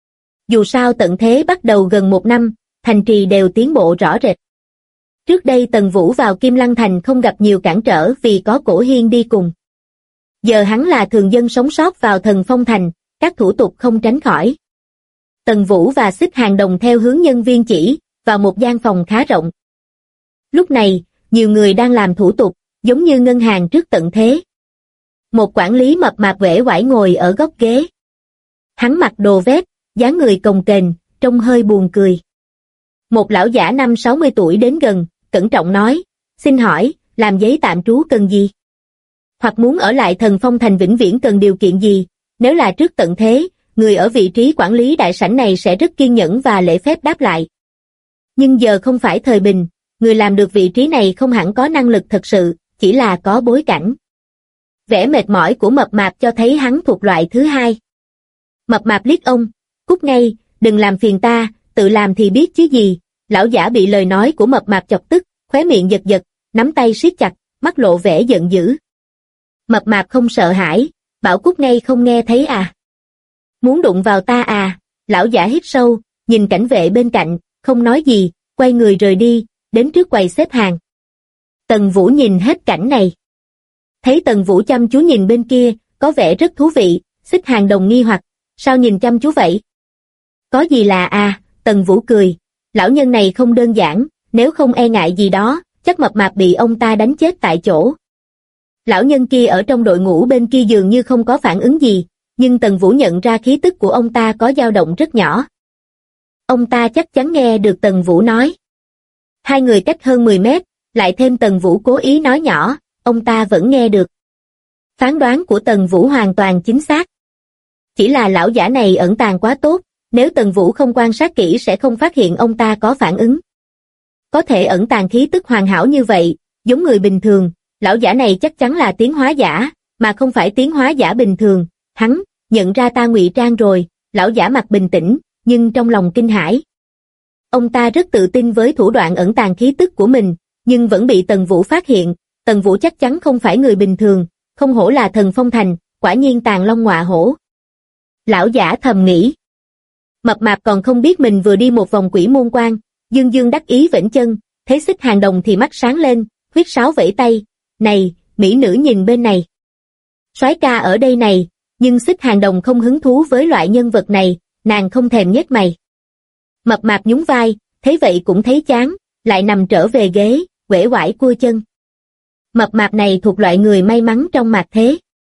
Dù sao tận thế bắt đầu gần 1 năm, thành trì đều tiến bộ rõ rệt. Trước đây Tần Vũ vào Kim Lăng Thành không gặp nhiều cản trở vì có Cổ Hiên đi cùng. Giờ hắn là thường dân sống sót vào Thần Phong Thành, các thủ tục không tránh khỏi. Tần Vũ và Xích Hàng Đồng theo hướng nhân viên chỉ, vào một gian phòng khá rộng. Lúc này, nhiều người đang làm thủ tục, giống như ngân hàng trước tận thế. Một quản lý mập mạp uể oải ngồi ở góc ghế. Hắn mặc đồ vest, dáng người cồng kềnh, trông hơi buồn cười. Một lão giả 50-60 tuổi đến gần, cẩn trọng nói, xin hỏi, làm giấy tạm trú cần gì? Hoặc muốn ở lại Thần Phong Thành vĩnh viễn cần điều kiện gì? Nếu là trước tận thế, người ở vị trí quản lý đại sảnh này sẽ rất kiên nhẫn và lễ phép đáp lại. Nhưng giờ không phải thời bình, người làm được vị trí này không hẳn có năng lực thật sự, chỉ là có bối cảnh. Vẻ mệt mỏi của mập mạp cho thấy hắn thuộc loại thứ hai. Mập mạp liếc ông, cút ngay, đừng làm phiền ta, tự làm thì biết chứ gì. Lão giả bị lời nói của mập mạp chọc tức, khóe miệng giật giật, nắm tay siết chặt, mắt lộ vẻ giận dữ. Mập mạp không sợ hãi, bảo cút ngay không nghe thấy à? Muốn đụng vào ta à? Lão giả hít sâu, nhìn cảnh vệ bên cạnh, không nói gì, quay người rời đi, đến trước quầy xếp hàng. Tần Vũ nhìn hết cảnh này. Thấy Tần Vũ chăm chú nhìn bên kia, có vẻ rất thú vị, Xích Hàng Đồng nghi hoặc, sao nhìn chăm chú vậy? Có gì là à? Tần Vũ cười, lão nhân này không đơn giản, nếu không e ngại gì đó, chắc mập mạp bị ông ta đánh chết tại chỗ. Lão nhân kia ở trong đội ngũ bên kia dường như không có phản ứng gì, nhưng Tần Vũ nhận ra khí tức của ông ta có dao động rất nhỏ. Ông ta chắc chắn nghe được Tần Vũ nói. Hai người cách hơn 10 mét, lại thêm Tần Vũ cố ý nói nhỏ, ông ta vẫn nghe được. Phán đoán của Tần Vũ hoàn toàn chính xác. Chỉ là lão giả này ẩn tàng quá tốt, nếu Tần Vũ không quan sát kỹ sẽ không phát hiện ông ta có phản ứng. Có thể ẩn tàng khí tức hoàn hảo như vậy, giống người bình thường, lão giả này chắc chắn là tiến hóa giả, mà không phải tiến hóa giả bình thường. Hắn nhận ra ta ngụy trang rồi. Lão giả mặt bình tĩnh, nhưng trong lòng kinh hãi. Ông ta rất tự tin với thủ đoạn ẩn tàng khí tức của mình, nhưng vẫn bị Tần Vũ phát hiện. Tần Vũ chắc chắn không phải người bình thường, không hổ là Thần Phong Thành, quả nhiên tàng long ngọa hổ. Lão giả thầm nghĩ. Mập mạp còn không biết mình vừa đi một vòng quỷ môn quan, dương dương đắc ý vểnh chân, thấy Xích Hàng Đồng thì mắt sáng lên, huyết sáo vẫy tay, này, mỹ nữ nhìn bên này. Soái ca ở đây này, nhưng Xích Hàng Đồng không hứng thú với loại nhân vật này, nàng không thèm nhếch mày. Mập mạp nhún vai, thấy vậy cũng thấy chán, lại nằm trở về ghế, uể oải cua chân. Mập mạp này thuộc loại người may mắn trong mạt thế.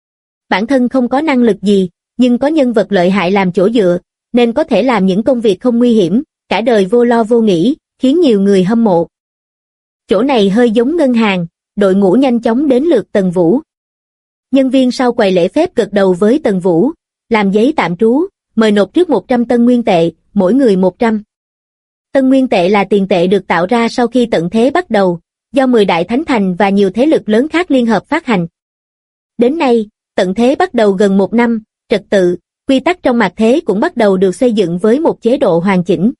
Bản thân không có năng lực gì, nhưng có nhân vật lợi hại làm chỗ dựa, nên có thể làm những công việc không nguy hiểm, cả đời vô lo vô nghĩ, khiến nhiều người hâm mộ. Chỗ này hơi giống ngân hàng, đội ngũ nhanh chóng đến lượt Tần Vũ. Nhân viên sau quầy lễ phép gật đầu với Tần Vũ, làm giấy tạm trú, mời nộp trước 100 tân nguyên tệ, mỗi người 100. Tân nguyên tệ là tiền tệ được tạo ra sau khi tận thế bắt đầu, do 10 đại thánh thành và nhiều thế lực lớn khác liên hợp phát hành. Đến nay, tận thế bắt đầu gần 1 năm, trật tự, quy tắc trong mặt thế cũng bắt đầu được xây dựng với một chế độ hoàn chỉnh.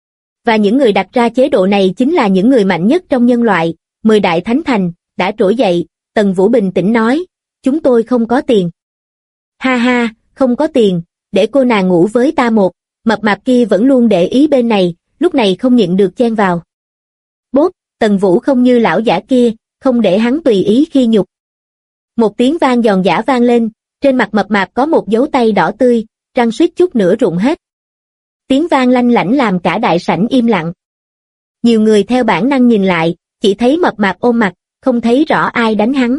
Và những người đặt ra chế độ này chính là những người mạnh nhất trong nhân loại, 10 đại thánh thành, đã trỗi dậy. Tần Vũ bình tĩnh nói, chúng tôi không có tiền. Ha ha, không có tiền, để cô nàng ngủ với ta một, mập mạp kia vẫn luôn để ý bên này, lúc này không nhịn được chen vào. Bốp, Tần Vũ không như lão giả kia, không để hắn tùy ý khi nhục. Một tiếng vang giòn giã vang lên, trên mặt mập mạp có một dấu tay đỏ tươi, răng suýt chút nữa rụng hết. Tiếng vang lanh lảnh làm cả đại sảnh im lặng. Nhiều người theo bản năng nhìn lại, chỉ thấy mập mạp ôm mặt, không thấy rõ ai đánh hắn.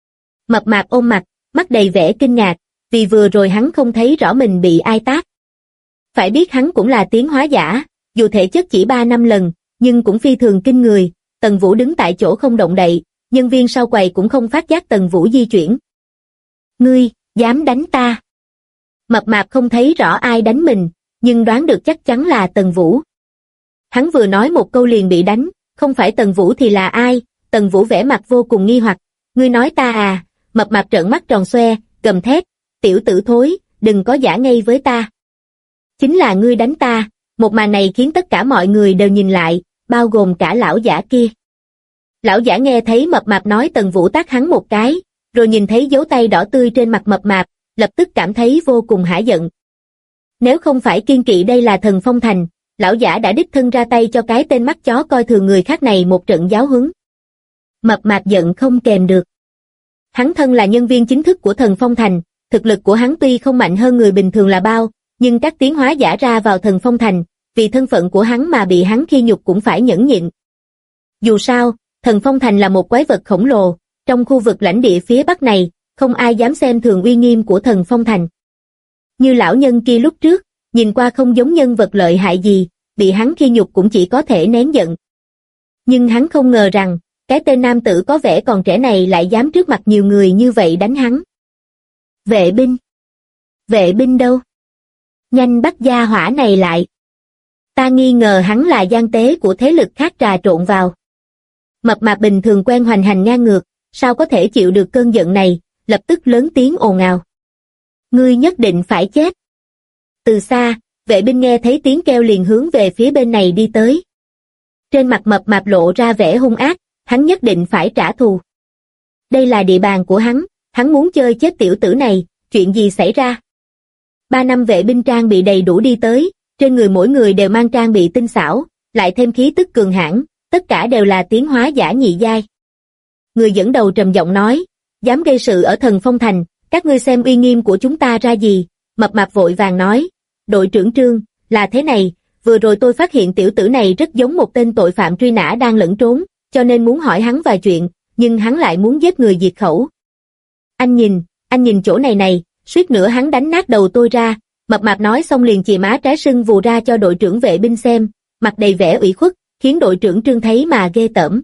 Mập mạp ôm mặt, mắt đầy vẻ kinh ngạc, vì vừa rồi hắn không thấy rõ mình bị ai tát. Phải biết hắn cũng là tiến hóa giả, dù thể chất chỉ 3 năm lần, nhưng cũng phi thường kinh người. Tần Vũ đứng tại chỗ không động đậy, nhân viên sau quầy cũng không phát giác Tần Vũ di chuyển. Ngươi, dám đánh ta? Mập mạp không thấy rõ ai đánh mình, nhưng đoán được chắc chắn là Tần Vũ. Hắn vừa nói một câu liền bị đánh, không phải Tần Vũ thì là ai? Tần Vũ vẻ mặt vô cùng nghi hoặc, ngươi nói ta à? Mập mạp trợn mắt tròn xoe, gầm thét, tiểu tử thối, đừng có giả ngây với ta. Chính là ngươi đánh ta. Một màn này khiến tất cả mọi người đều nhìn lại, bao gồm cả lão giả kia. Lão giả nghe thấy mập mạp nói Tần Vũ tát hắn một cái, rồi nhìn thấy dấu tay đỏ tươi trên mặt mập mạp, lập tức cảm thấy vô cùng hả giận. Nếu không phải kiên kỵ đây là Thần Phong Thành, lão giả đã đích thân ra tay cho cái tên mắt chó coi thường người khác này một trận giáo huấn. Mập mạp giận không kèm được. Hắn thân là nhân viên chính thức của Thần Phong Thành, thực lực của hắn tuy không mạnh hơn người bình thường là bao, nhưng các tiến hóa giả ra vào Thần Phong Thành, vì thân phận của hắn mà bị hắn khi nhục cũng phải nhẫn nhịn. Dù sao, Thần Phong Thành là một quái vật khổng lồ, trong khu vực lãnh địa phía Bắc này, không ai dám xem thường uy nghiêm của Thần Phong Thành. Như lão nhân kia lúc trước, nhìn qua không giống nhân vật lợi hại gì, bị hắn khi nhục cũng chỉ có thể nén giận. Nhưng hắn không ngờ rằng, cái tên nam tử có vẻ còn trẻ này lại dám trước mặt nhiều người như vậy đánh hắn. Vệ binh? Vệ binh đâu? Nhanh bắt gia hỏa này lại. Ta nghi ngờ hắn là gian tế của thế lực khác trà trộn vào. Mập mạp bình thường quen hoành hành ngang ngược, sao có thể chịu được cơn giận này, lập tức lớn tiếng ồn ào. Ngươi nhất định phải chết. Từ xa, vệ binh nghe thấy tiếng kêu liền hướng về phía bên này đi tới. Trên mặt mập mạp lộ ra vẻ hung ác, hắn nhất định phải trả thù. Đây là địa bàn của hắn muốn chơi chết tiểu tử này, chuyện gì xảy ra? 3 năm vệ binh trang bị đầy đủ đi tới, trên người mỗi người đều mang trang bị tinh xảo, lại thêm khí tức cường hãn, tất cả đều là tiến hóa giả nhị giai. Người dẫn đầu trầm giọng nói, dám gây sự ở Thần Phong Thành, các ngươi xem uy nghiêm của chúng ta ra gì? Mập mạp vội vàng nói, đội trưởng Trương, là thế này, vừa rồi tôi phát hiện tiểu tử này rất giống một tên tội phạm truy nã đang lẫn trốn, cho nên muốn hỏi hắn vài chuyện, nhưng hắn lại muốn giết người diệt khẩu. Anh nhìn chỗ này này, suýt nữa hắn đánh nát đầu tôi ra. Mập mạp nói xong liền chìa má trái sưng vù ra cho đội trưởng vệ binh xem, mặt đầy vẻ ủy khuất, khiến đội trưởng Trương thấy mà ghê tởm.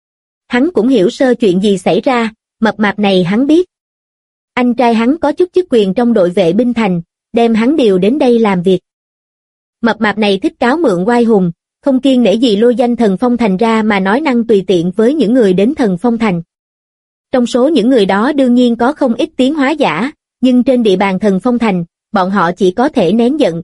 Hắn cũng hiểu sơ chuyện gì xảy ra, mập mạp này hắn biết. Anh trai hắn có chút chức quyền trong đội vệ binh thành, đem hắn điều đến đây làm việc. Mập mạp này thích cáo mượn oai hùng, không kiêng nể gì lôi danh Thần Phong Thành ra mà nói năng tùy tiện với những người đến Thần Phong Thành. Trong số những người đó đương nhiên có không ít tiến hóa giả, nhưng trên địa bàn Thần Phong Thành, bọn họ chỉ có thể nén giận.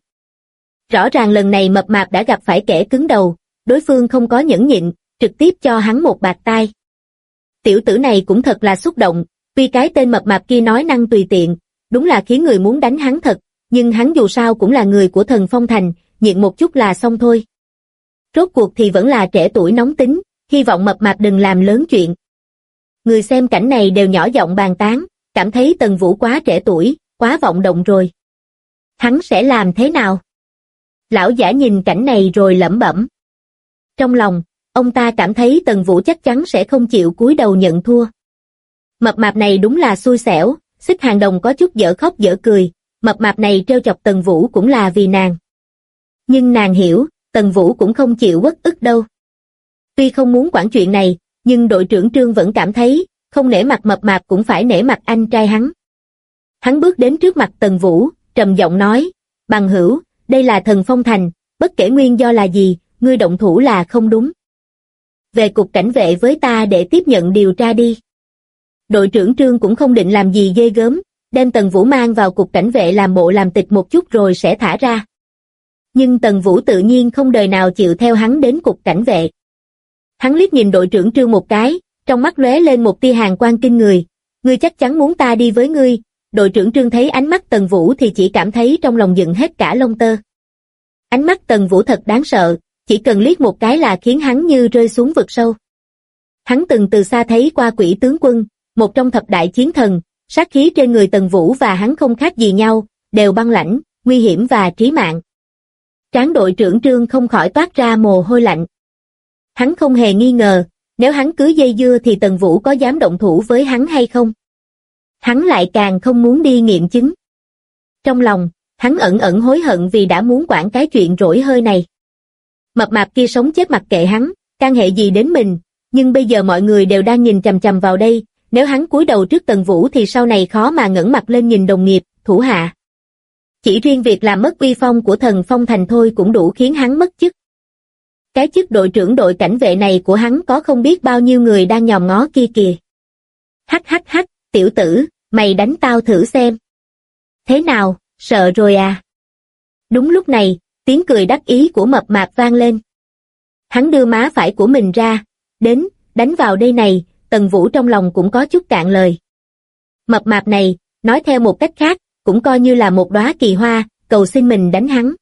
Rõ ràng lần này mập mạp đã gặp phải kẻ cứng đầu, đối phương không có nhẫn nhịn, trực tiếp cho hắn một bạt tai. Tiểu tử này cũng thật là xúc động, vì cái tên mập mạp kia nói năng tùy tiện, đúng là khiến người muốn đánh hắn thật, nhưng hắn dù sao cũng là người của Thần Phong Thành, nhịn một chút là xong thôi. Rốt cuộc thì vẫn là trẻ tuổi nóng tính, hy vọng mập mạp đừng làm lớn chuyện. Người xem cảnh này đều nhỏ giọng bàn tán, cảm thấy Tần Vũ quá trẻ tuổi, quá vọng động rồi. Hắn sẽ làm thế nào? Lão giả nhìn cảnh này rồi lẩm bẩm. Trong lòng, ông ta cảm thấy Tần Vũ chắc chắn sẽ không chịu cúi đầu nhận thua. Mập mạp này đúng là xui xẻo, Xích Hàng Đồng có chút dở khóc dở cười, mập mạp này trêu chọc Tần Vũ cũng là vì nàng. Nhưng nàng hiểu, Tần Vũ cũng không chịu uất ức đâu. Tuy không muốn quản chuyện này, nhưng đội trưởng Trương vẫn cảm thấy, không nể mặt mập mạp cũng phải nể mặt anh trai hắn. Hắn bước đến trước mặt Tần Vũ, trầm giọng nói, bằng hữu, đây là Thần Phong Thành, bất kể nguyên do là gì, ngươi động thủ là không đúng. Về cục cảnh vệ với ta để tiếp nhận điều tra đi. Đội trưởng Trương cũng không định làm gì ghê gớm, đem Tần Vũ mang vào cục cảnh vệ làm bộ làm tịch một chút rồi sẽ thả ra. Nhưng Tần Vũ tự nhiên không đời nào chịu theo hắn đến cục cảnh vệ. Hắn liếc nhìn đội trưởng Trương một cái, trong mắt lóe lên một tia hàn quang kinh người. Ngươi chắc chắn muốn ta đi với ngươi. Đội trưởng Trương thấy ánh mắt Tần Vũ thì chỉ cảm thấy trong lòng dựng hết cả lông tơ. Ánh mắt Tần Vũ thật đáng sợ, chỉ cần liếc một cái là khiến hắn như rơi xuống vực sâu. Hắn từng từ xa thấy qua Quỷ tướng quân, một trong thập đại chiến thần, sát khí trên người Tần Vũ và hắn không khác gì nhau, đều băng lãnh, nguy hiểm và trí mạng. Trán đội trưởng Trương không khỏi toát ra mồ hôi lạnh. Hắn không hề nghi ngờ, nếu hắn cứ dây dưa thì Tần Vũ có dám động thủ với hắn hay không. Hắn lại càng không muốn đi nghiệm chứng. Trong lòng, hắn ẩn ẩn hối hận vì đã muốn quản cái chuyện rỗi hơi này. Mập mạp kia sống chết mặc kệ hắn, can hệ gì đến mình, nhưng bây giờ mọi người đều đang nhìn chằm chằm vào đây, nếu hắn cúi đầu trước Tần Vũ thì sau này khó mà ngẩng mặt lên nhìn đồng nghiệp, thủ hạ. Chỉ riêng việc làm mất uy phong của Thần Phong Thành thôi cũng đủ khiến hắn mất chức. Cái chức đội trưởng đội cảnh vệ này của hắn có không biết bao nhiêu người đang nhòm ngó kia kìa. Hắc hắc hắc, tiểu tử, mày đánh tao thử xem. Thế nào, sợ rồi à? Đúng lúc này, tiếng cười đắc ý của mập mạp vang lên. Hắn đưa má phải của mình ra, đến, đánh vào đây này, Tần Vũ trong lòng cũng có chút cạn lời. Mập mạp này, nói theo một cách khác, cũng coi như là một đóa kỳ hoa, cầu xin mình đánh hắn.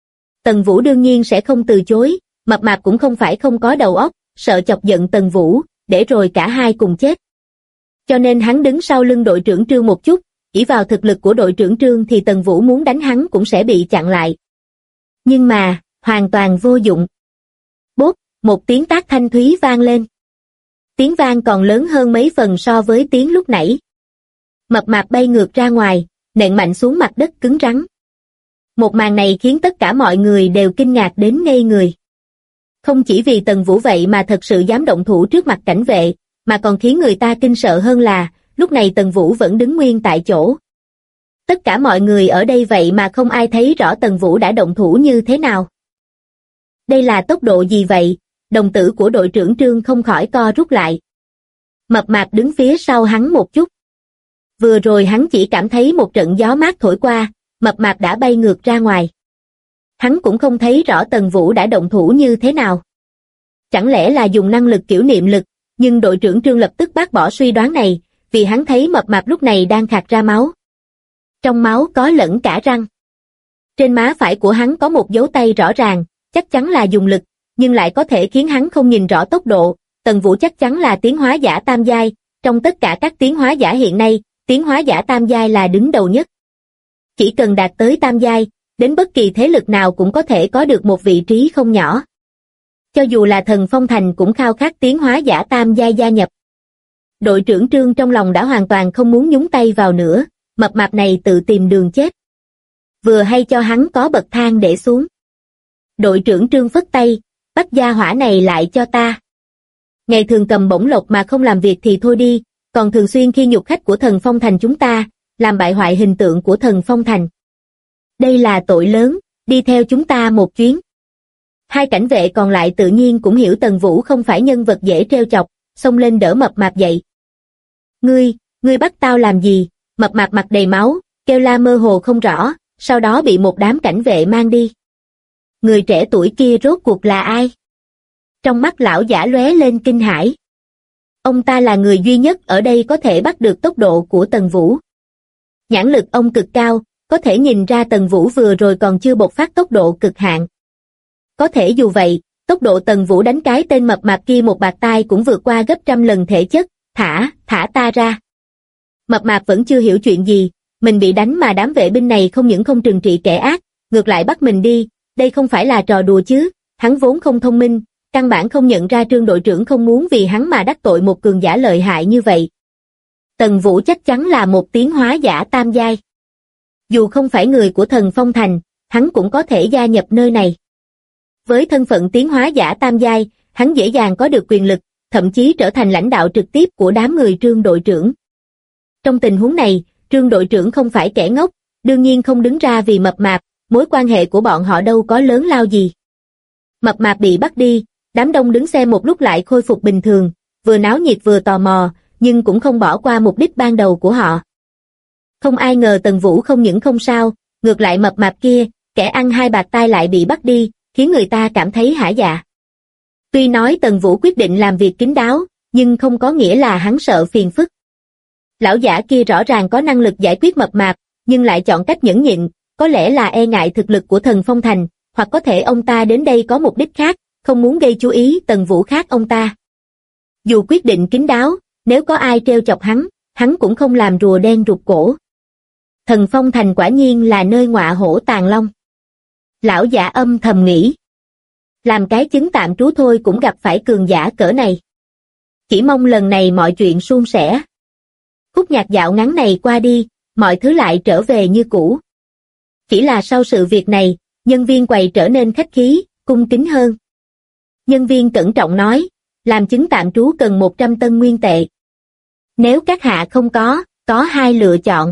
Tần Vũ đương nhiên sẽ không từ chối, mập mạp cũng không phải không có đầu óc, sợ chọc giận Tần Vũ, để rồi cả hai cùng chết. Cho nên hắn đứng sau lưng đội trưởng Trương một chút, ỷ vào thực lực của đội trưởng Trương thì Tần Vũ muốn đánh hắn cũng sẽ bị chặn lại. Nhưng mà, hoàn toàn vô dụng. Bốp, một tiếng tát thanh thúy vang lên. Tiếng vang còn lớn hơn mấy phần so với tiếng lúc nãy. Mập mạp bay ngược ra ngoài, nện mạnh xuống mặt đất cứng rắn. Một màn này khiến tất cả mọi người đều kinh ngạc đến ngây người. Không chỉ vì Tần Vũ vậy mà thật sự dám động thủ trước mặt cảnh vệ, mà còn khiến người ta kinh sợ hơn là, lúc này Tần Vũ vẫn đứng nguyên tại chỗ. Tất cả mọi người ở đây vậy mà không ai thấy rõ Tần Vũ đã động thủ như thế nào. Đây là tốc độ gì vậy? Đồng tử của đội trưởng Trương không khỏi co rút lại. Mập mạp đứng phía sau hắn một chút. Vừa rồi hắn chỉ cảm thấy một trận gió mát thổi qua, mập mạp đã bay ngược ra ngoài. Hắn cũng không thấy rõ Tần Vũ đã động thủ như thế nào. Chẳng lẽ là dùng năng lực kiểu niệm lực, nhưng đội trưởng Trương lập tức bác bỏ suy đoán này, vì hắn thấy mập mạp lúc này đang khạc ra máu. Trong máu có lẫn cả răng. Trên má phải của hắn có một dấu tay rõ ràng, chắc chắn là dùng lực, nhưng lại có thể khiến hắn không nhìn rõ tốc độ. Tần Vũ chắc chắn là tiến hóa giả tam giai, trong tất cả các tiến hóa giả hiện nay, tiến hóa giả tam giai là đứng đầu nhất. Chỉ cần đạt tới tam giai, đến bất kỳ thế lực nào cũng có thể có được một vị trí không nhỏ. Cho dù là Thần Phong Thành cũng khao khát tiến hóa giả tam giai gia nhập. Đội trưởng Trương trong lòng đã hoàn toàn không muốn nhúng tay vào nữa, mập mạp này tự tìm đường chết. Vừa hay cho hắn có bậc thang để xuống. Đội trưởng Trương phất tay, bắt gia hỏa này lại cho ta. Ngày thường cầm bổng lộc mà không làm việc thì thôi đi, còn thường xuyên khi nhục khách của Thần Phong Thành chúng ta, làm bại hoại hình tượng của Thần Phong Thành. Đây là tội lớn, đi theo chúng ta một chuyến. Hai cảnh vệ còn lại tự nhiên cũng hiểu Tần Vũ không phải nhân vật dễ trêu chọc, xông lên đỡ mập mạp dậy. Ngươi bắt tao làm gì? Mập mạp mặt đầy máu, kêu la mơ hồ không rõ, sau đó bị một đám cảnh vệ mang đi. Người trẻ tuổi kia rốt cuộc là ai? Trong mắt lão giả lóe lên kinh hãi. Ông ta là người duy nhất ở đây có thể bắt được tốc độ của Tần Vũ. Nhãn lực ông cực cao, có thể nhìn ra Tần Vũ vừa rồi còn chưa bộc phát tốc độ cực hạn. Có thể dù vậy, tốc độ Tần Vũ đánh cái tên mập mạp kia một bạt tai cũng vượt qua gấp trăm lần thể chất, thả ta ra. Mập mạp vẫn chưa hiểu chuyện gì, mình bị đánh mà đám vệ binh này không những không trừng trị kẻ ác, ngược lại bắt mình đi, đây không phải là trò đùa chứ, hắn vốn không thông minh, căn bản không nhận ra Trương đội trưởng không muốn vì hắn mà đắc tội một cường giả lợi hại như vậy. Tần Vũ chắc chắn là một tiến hóa giả tam giai. Dù không phải người của Thần Phong Thành, hắn cũng có thể gia nhập nơi này. Với thân phận tiến hóa giả tam giai, hắn dễ dàng có được quyền lực, thậm chí trở thành lãnh đạo trực tiếp của đám người Trương đội trưởng. Trong tình huống này, Trương đội trưởng không phải kẻ ngốc, đương nhiên không đứng ra vì mập mạp, mối quan hệ của bọn họ đâu có lớn lao gì. Mập mạp bị bắt đi, đám đông đứng xem một lúc lại khôi phục bình thường, vừa náo nhiệt vừa tò mò, nhưng cũng không bỏ qua mục đích ban đầu của họ. Không ai ngờ Tần Vũ không những không sao, ngược lại mập mạp kia, kẻ ăn hai bạt tai lại bị bắt đi, khiến người ta cảm thấy hả dạ. Tuy nói Tần Vũ quyết định làm việc kín đáo, nhưng không có nghĩa là hắn sợ phiền phức. Lão giả kia rõ ràng có năng lực giải quyết mập mạp, nhưng lại chọn cách nhẫn nhịn, có lẽ là e ngại thực lực của Thần Phong Thành, hoặc có thể ông ta đến đây có mục đích khác, không muốn gây chú ý Tần Vũ khác ông ta. Dù quyết định kín đáo, nếu có ai trêu chọc hắn cũng không làm rùa đen rụt cổ. Thần Phong Thành quả nhiên là nơi ngọa hổ tàng long. Lão giả âm thầm nghĩ. Làm cái chứng tạm trú thôi cũng gặp phải cường giả cỡ này. Chỉ mong lần này mọi chuyện suôn sẻ. Khúc nhạc dạo ngắn này qua đi, mọi thứ lại trở về như cũ. Chỉ là sau sự việc này, nhân viên quầy trở nên khách khí, cung kính hơn. Nhân viên cẩn trọng nói, làm chứng tạm trú cần 100 tân nguyên tệ. Nếu các hạ không có hai lựa chọn.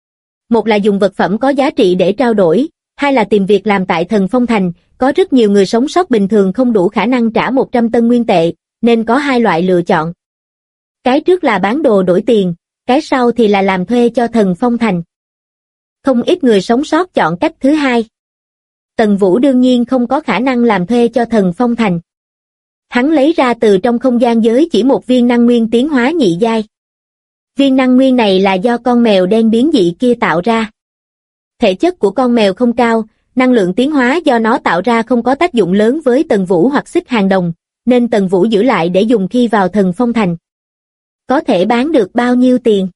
Một là dùng vật phẩm có giá trị để trao đổi, hai là tìm việc làm tại Thần Phong Thành, có rất nhiều người sống sót bình thường không đủ khả năng trả 100 tân nguyên tệ, nên có hai loại lựa chọn. Cái trước là bán đồ đổi tiền, cái sau thì là làm thuê cho Thần Phong Thành. Không ít người sống sót chọn cách thứ hai. Tần Vũ đương nhiên không có khả năng làm thuê cho Thần Phong Thành. Hắn lấy ra từ trong không gian giới chỉ một viên năng nguyên tiến hóa nhị giai. Viên năng nguyên này là do con mèo đen biến dị kia tạo ra. Thể chất của con mèo không cao, năng lượng tiến hóa do nó tạo ra không có tác dụng lớn với Tần Vũ hoặc Xích Hàng Đồng, nên Tần Vũ giữ lại để dùng khi vào Thần Phong Thành. Có thể bán được bao nhiêu tiền?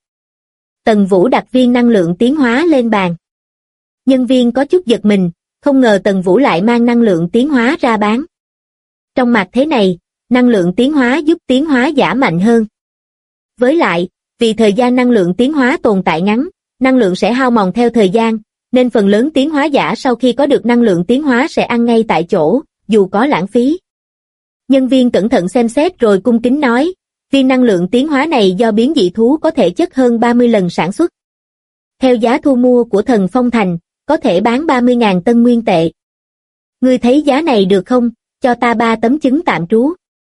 Tần Vũ đặt viên năng lượng tiến hóa lên bàn. Nhân viên có chút giật mình, không ngờ Tần Vũ lại mang năng lượng tiến hóa ra bán. Trong mặt thế này, năng lượng tiến hóa giúp tiến hóa giả mạnh hơn. Với lại, vì thời gian năng lượng tiến hóa tồn tại ngắn, năng lượng sẽ hao mòn theo thời gian, nên phần lớn tiến hóa giả sau khi có được năng lượng tiến hóa sẽ ăn ngay tại chỗ, dù có lãng phí. Nhân viên cẩn thận xem xét rồi cung kính nói, viên năng lượng tiến hóa này do biến dị thú có thể chất hơn 30 lần sản xuất. Theo giá thu mua của Thần Phong Thành, có thể bán 30.000 tân nguyên tệ. Ngươi thấy giá này được không, cho ta 3 tấm chứng tạm trú.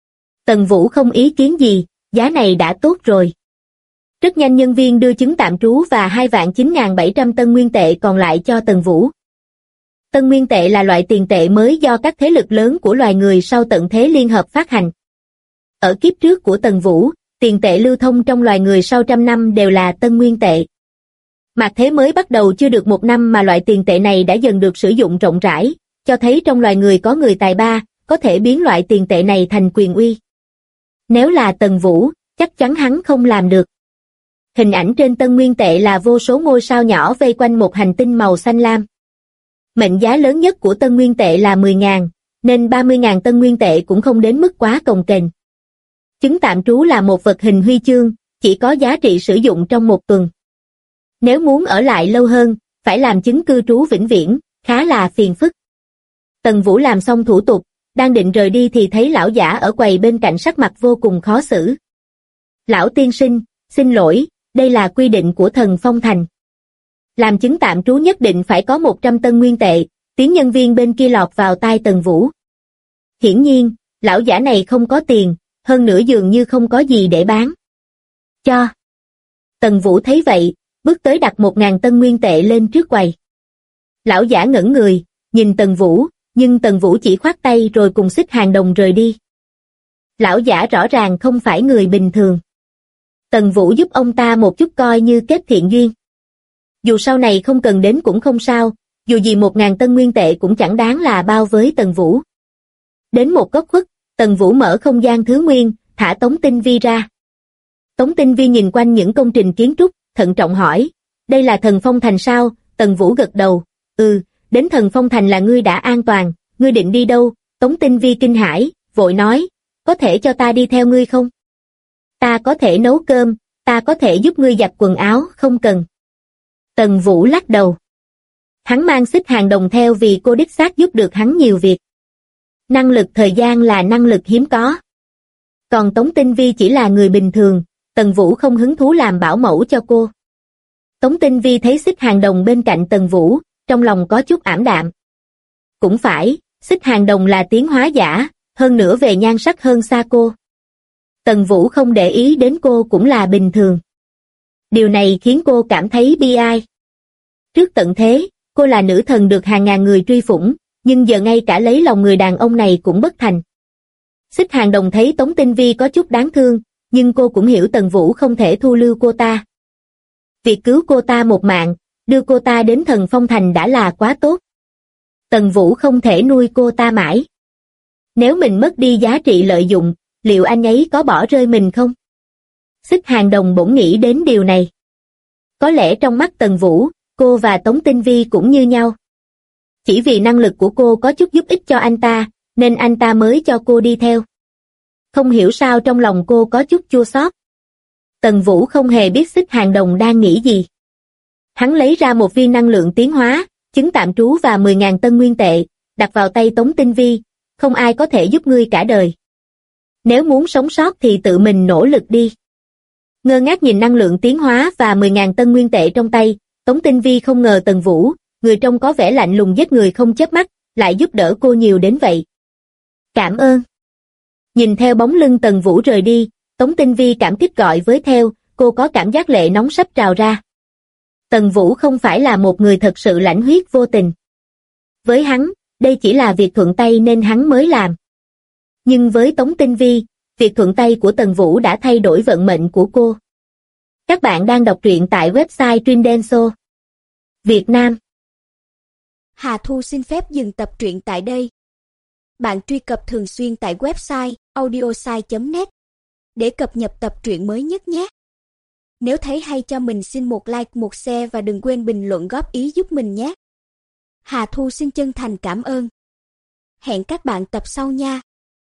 Tần Vũ không ý kiến gì, giá này đã tốt rồi. Rất nhanh nhân viên đưa chứng tạm trú và 2.9.700 tân nguyên tệ còn lại cho Tần Vũ. Tân nguyên tệ là loại tiền tệ mới do các thế lực lớn của loài người sau tận thế liên hợp phát hành. Ở kiếp trước của Tần Vũ, tiền tệ lưu thông trong loài người sau trăm năm đều là tân nguyên tệ. Mạt thế mới bắt đầu chưa được một năm mà loại tiền tệ này đã dần được sử dụng rộng rãi, cho thấy trong loài người có người tài ba, có thể biến loại tiền tệ này thành quyền uy. Nếu là Tần Vũ, chắc chắn hắn không làm được. Hình ảnh trên tân nguyên tệ là vô số ngôi sao nhỏ vây quanh một hành tinh màu xanh lam. Mệnh giá lớn nhất của tân nguyên tệ là 10.000, nên 30.000 tân nguyên tệ cũng không đến mức quá cồng kềnh. Chứng tạm trú là một vật hình huy chương, chỉ có giá trị sử dụng trong một tuần. Nếu muốn ở lại lâu hơn, phải làm chứng cư trú vĩnh viễn, khá là phiền phức. Tần Vũ làm xong thủ tục, đang định rời đi thì thấy lão giả ở quầy bên cạnh sắc mặt vô cùng khó xử. Lão tiên sinh, xin lỗi, đây là quy định của Thần Phong Thành. Làm chứng tạm trú nhất định phải có 100 tân nguyên tệ, tiếng nhân viên bên kia lọt vào tai Tần Vũ. Hiển nhiên, lão giả này không có tiền, hơn nữa dường như không có gì để bán. Cho. Tần Vũ thấy vậy, bước tới đặt 1.000 tân nguyên tệ lên trước quầy. Lão giả ngẩn người, nhìn Tần Vũ, nhưng Tần Vũ chỉ khoát tay rồi cùng Xích Hàng Đồng rời đi. Lão giả rõ ràng không phải người bình thường. Tần Vũ giúp ông ta một chút coi như kết thiện duyên. Dù sau này không cần đến cũng không sao, dù gì 1.000 tân nguyên tệ cũng chẳng đáng là bao với Tần Vũ. Đến một góc khuất, Tần Vũ mở không gian thứ nguyên, thả Tống Tinh Vi ra. Tống Tinh Vi nhìn quanh những công trình kiến trúc, thận trọng hỏi, đây là Thần Phong Thành sao? Tần Vũ gật đầu, đến Thần Phong Thành là ngươi đã an toàn, ngươi định đi đâu? Tống Tinh Vi kinh hãi, vội nói, có thể cho ta đi theo ngươi không? Ta có thể nấu cơm, ta có thể giúp ngươi giặt quần áo, không cần. Tần Vũ lắc đầu. Hắn mang Xích Hàng Đồng theo vì cô đích xác giúp được hắn nhiều việc. Năng lực thời gian là năng lực hiếm có. Còn Tống Tinh Vi chỉ là người bình thường, Tần Vũ không hứng thú làm bảo mẫu cho cô. Tống Tinh Vi thấy Xích Hàng Đồng bên cạnh Tần Vũ, trong lòng có chút ảm đạm. Cũng phải, Xích Hàng Đồng là tiến hóa giả, hơn nữa về nhan sắc hơn xa cô. Tần Vũ không để ý đến cô cũng là bình thường. Điều này khiến cô cảm thấy bi ai. Trước tận thế, cô là nữ thần được hàng ngàn người truy phủng, nhưng giờ ngay cả lấy lòng người đàn ông này cũng bất thành. Xích Hàng Đồng thấy Tống Tinh Vi có chút đáng thương, nhưng cô cũng hiểu Tần Vũ không thể thu lưu cô ta. Việc cứu cô ta một mạng, đưa cô ta đến Thần Phong Thành đã là quá tốt. Tần Vũ không thể nuôi cô ta mãi. Nếu mình mất đi giá trị lợi dụng, liệu anh ấy có bỏ rơi mình không? Xích Hàng Đồng bỗng nghĩ đến điều này. Có lẽ trong mắt Tần Vũ, cô và Tống Tinh Vi cũng như nhau. Chỉ vì năng lực của cô có chút giúp ích cho anh ta, nên anh ta mới cho cô đi theo. Không hiểu sao trong lòng cô có chút chua xót. Tần Vũ không hề biết Xích Hàng Đồng đang nghĩ gì. Hắn lấy ra một viên năng lượng tiến hóa, chứng tạm trú và 10.000 tân nguyên tệ, đặt vào tay Tống Tinh Vi, không ai có thể giúp ngươi cả đời. Nếu muốn sống sót thì tự mình nỗ lực đi. Ngơ ngác nhìn năng lượng tiến hóa và 10.000 tân nguyên tệ trong tay, Tống Tinh Vi không ngờ Tần Vũ, người trông có vẻ lạnh lùng giết người không chớp mắt, lại giúp đỡ cô nhiều đến vậy. Cảm ơn. Nhìn theo bóng lưng Tần Vũ rời đi, Tống Tinh Vi cảm kích gọi với theo, cô có cảm giác lệ nóng sắp trào ra. Tần Vũ không phải là một người thật sự lãnh huyết vô tình. Với hắn, đây chỉ là việc thuận tay nên hắn mới làm. Nhưng với Tống Tinh Vi, việc thuận tay của Tần Vũ đã thay đổi vận mệnh của cô. Các bạn đang đọc truyện tại website Trindenso Việt Nam. Hà Thu xin phép dừng tập truyện tại đây. Bạn truy cập thường xuyên tại website audiosai.net để cập nhật tập truyện mới nhất nhé. Nếu thấy hay cho mình xin một like, một share và đừng quên bình luận góp ý giúp mình nhé. Hà Thu xin chân thành cảm ơn. Hẹn các bạn tập sau nha.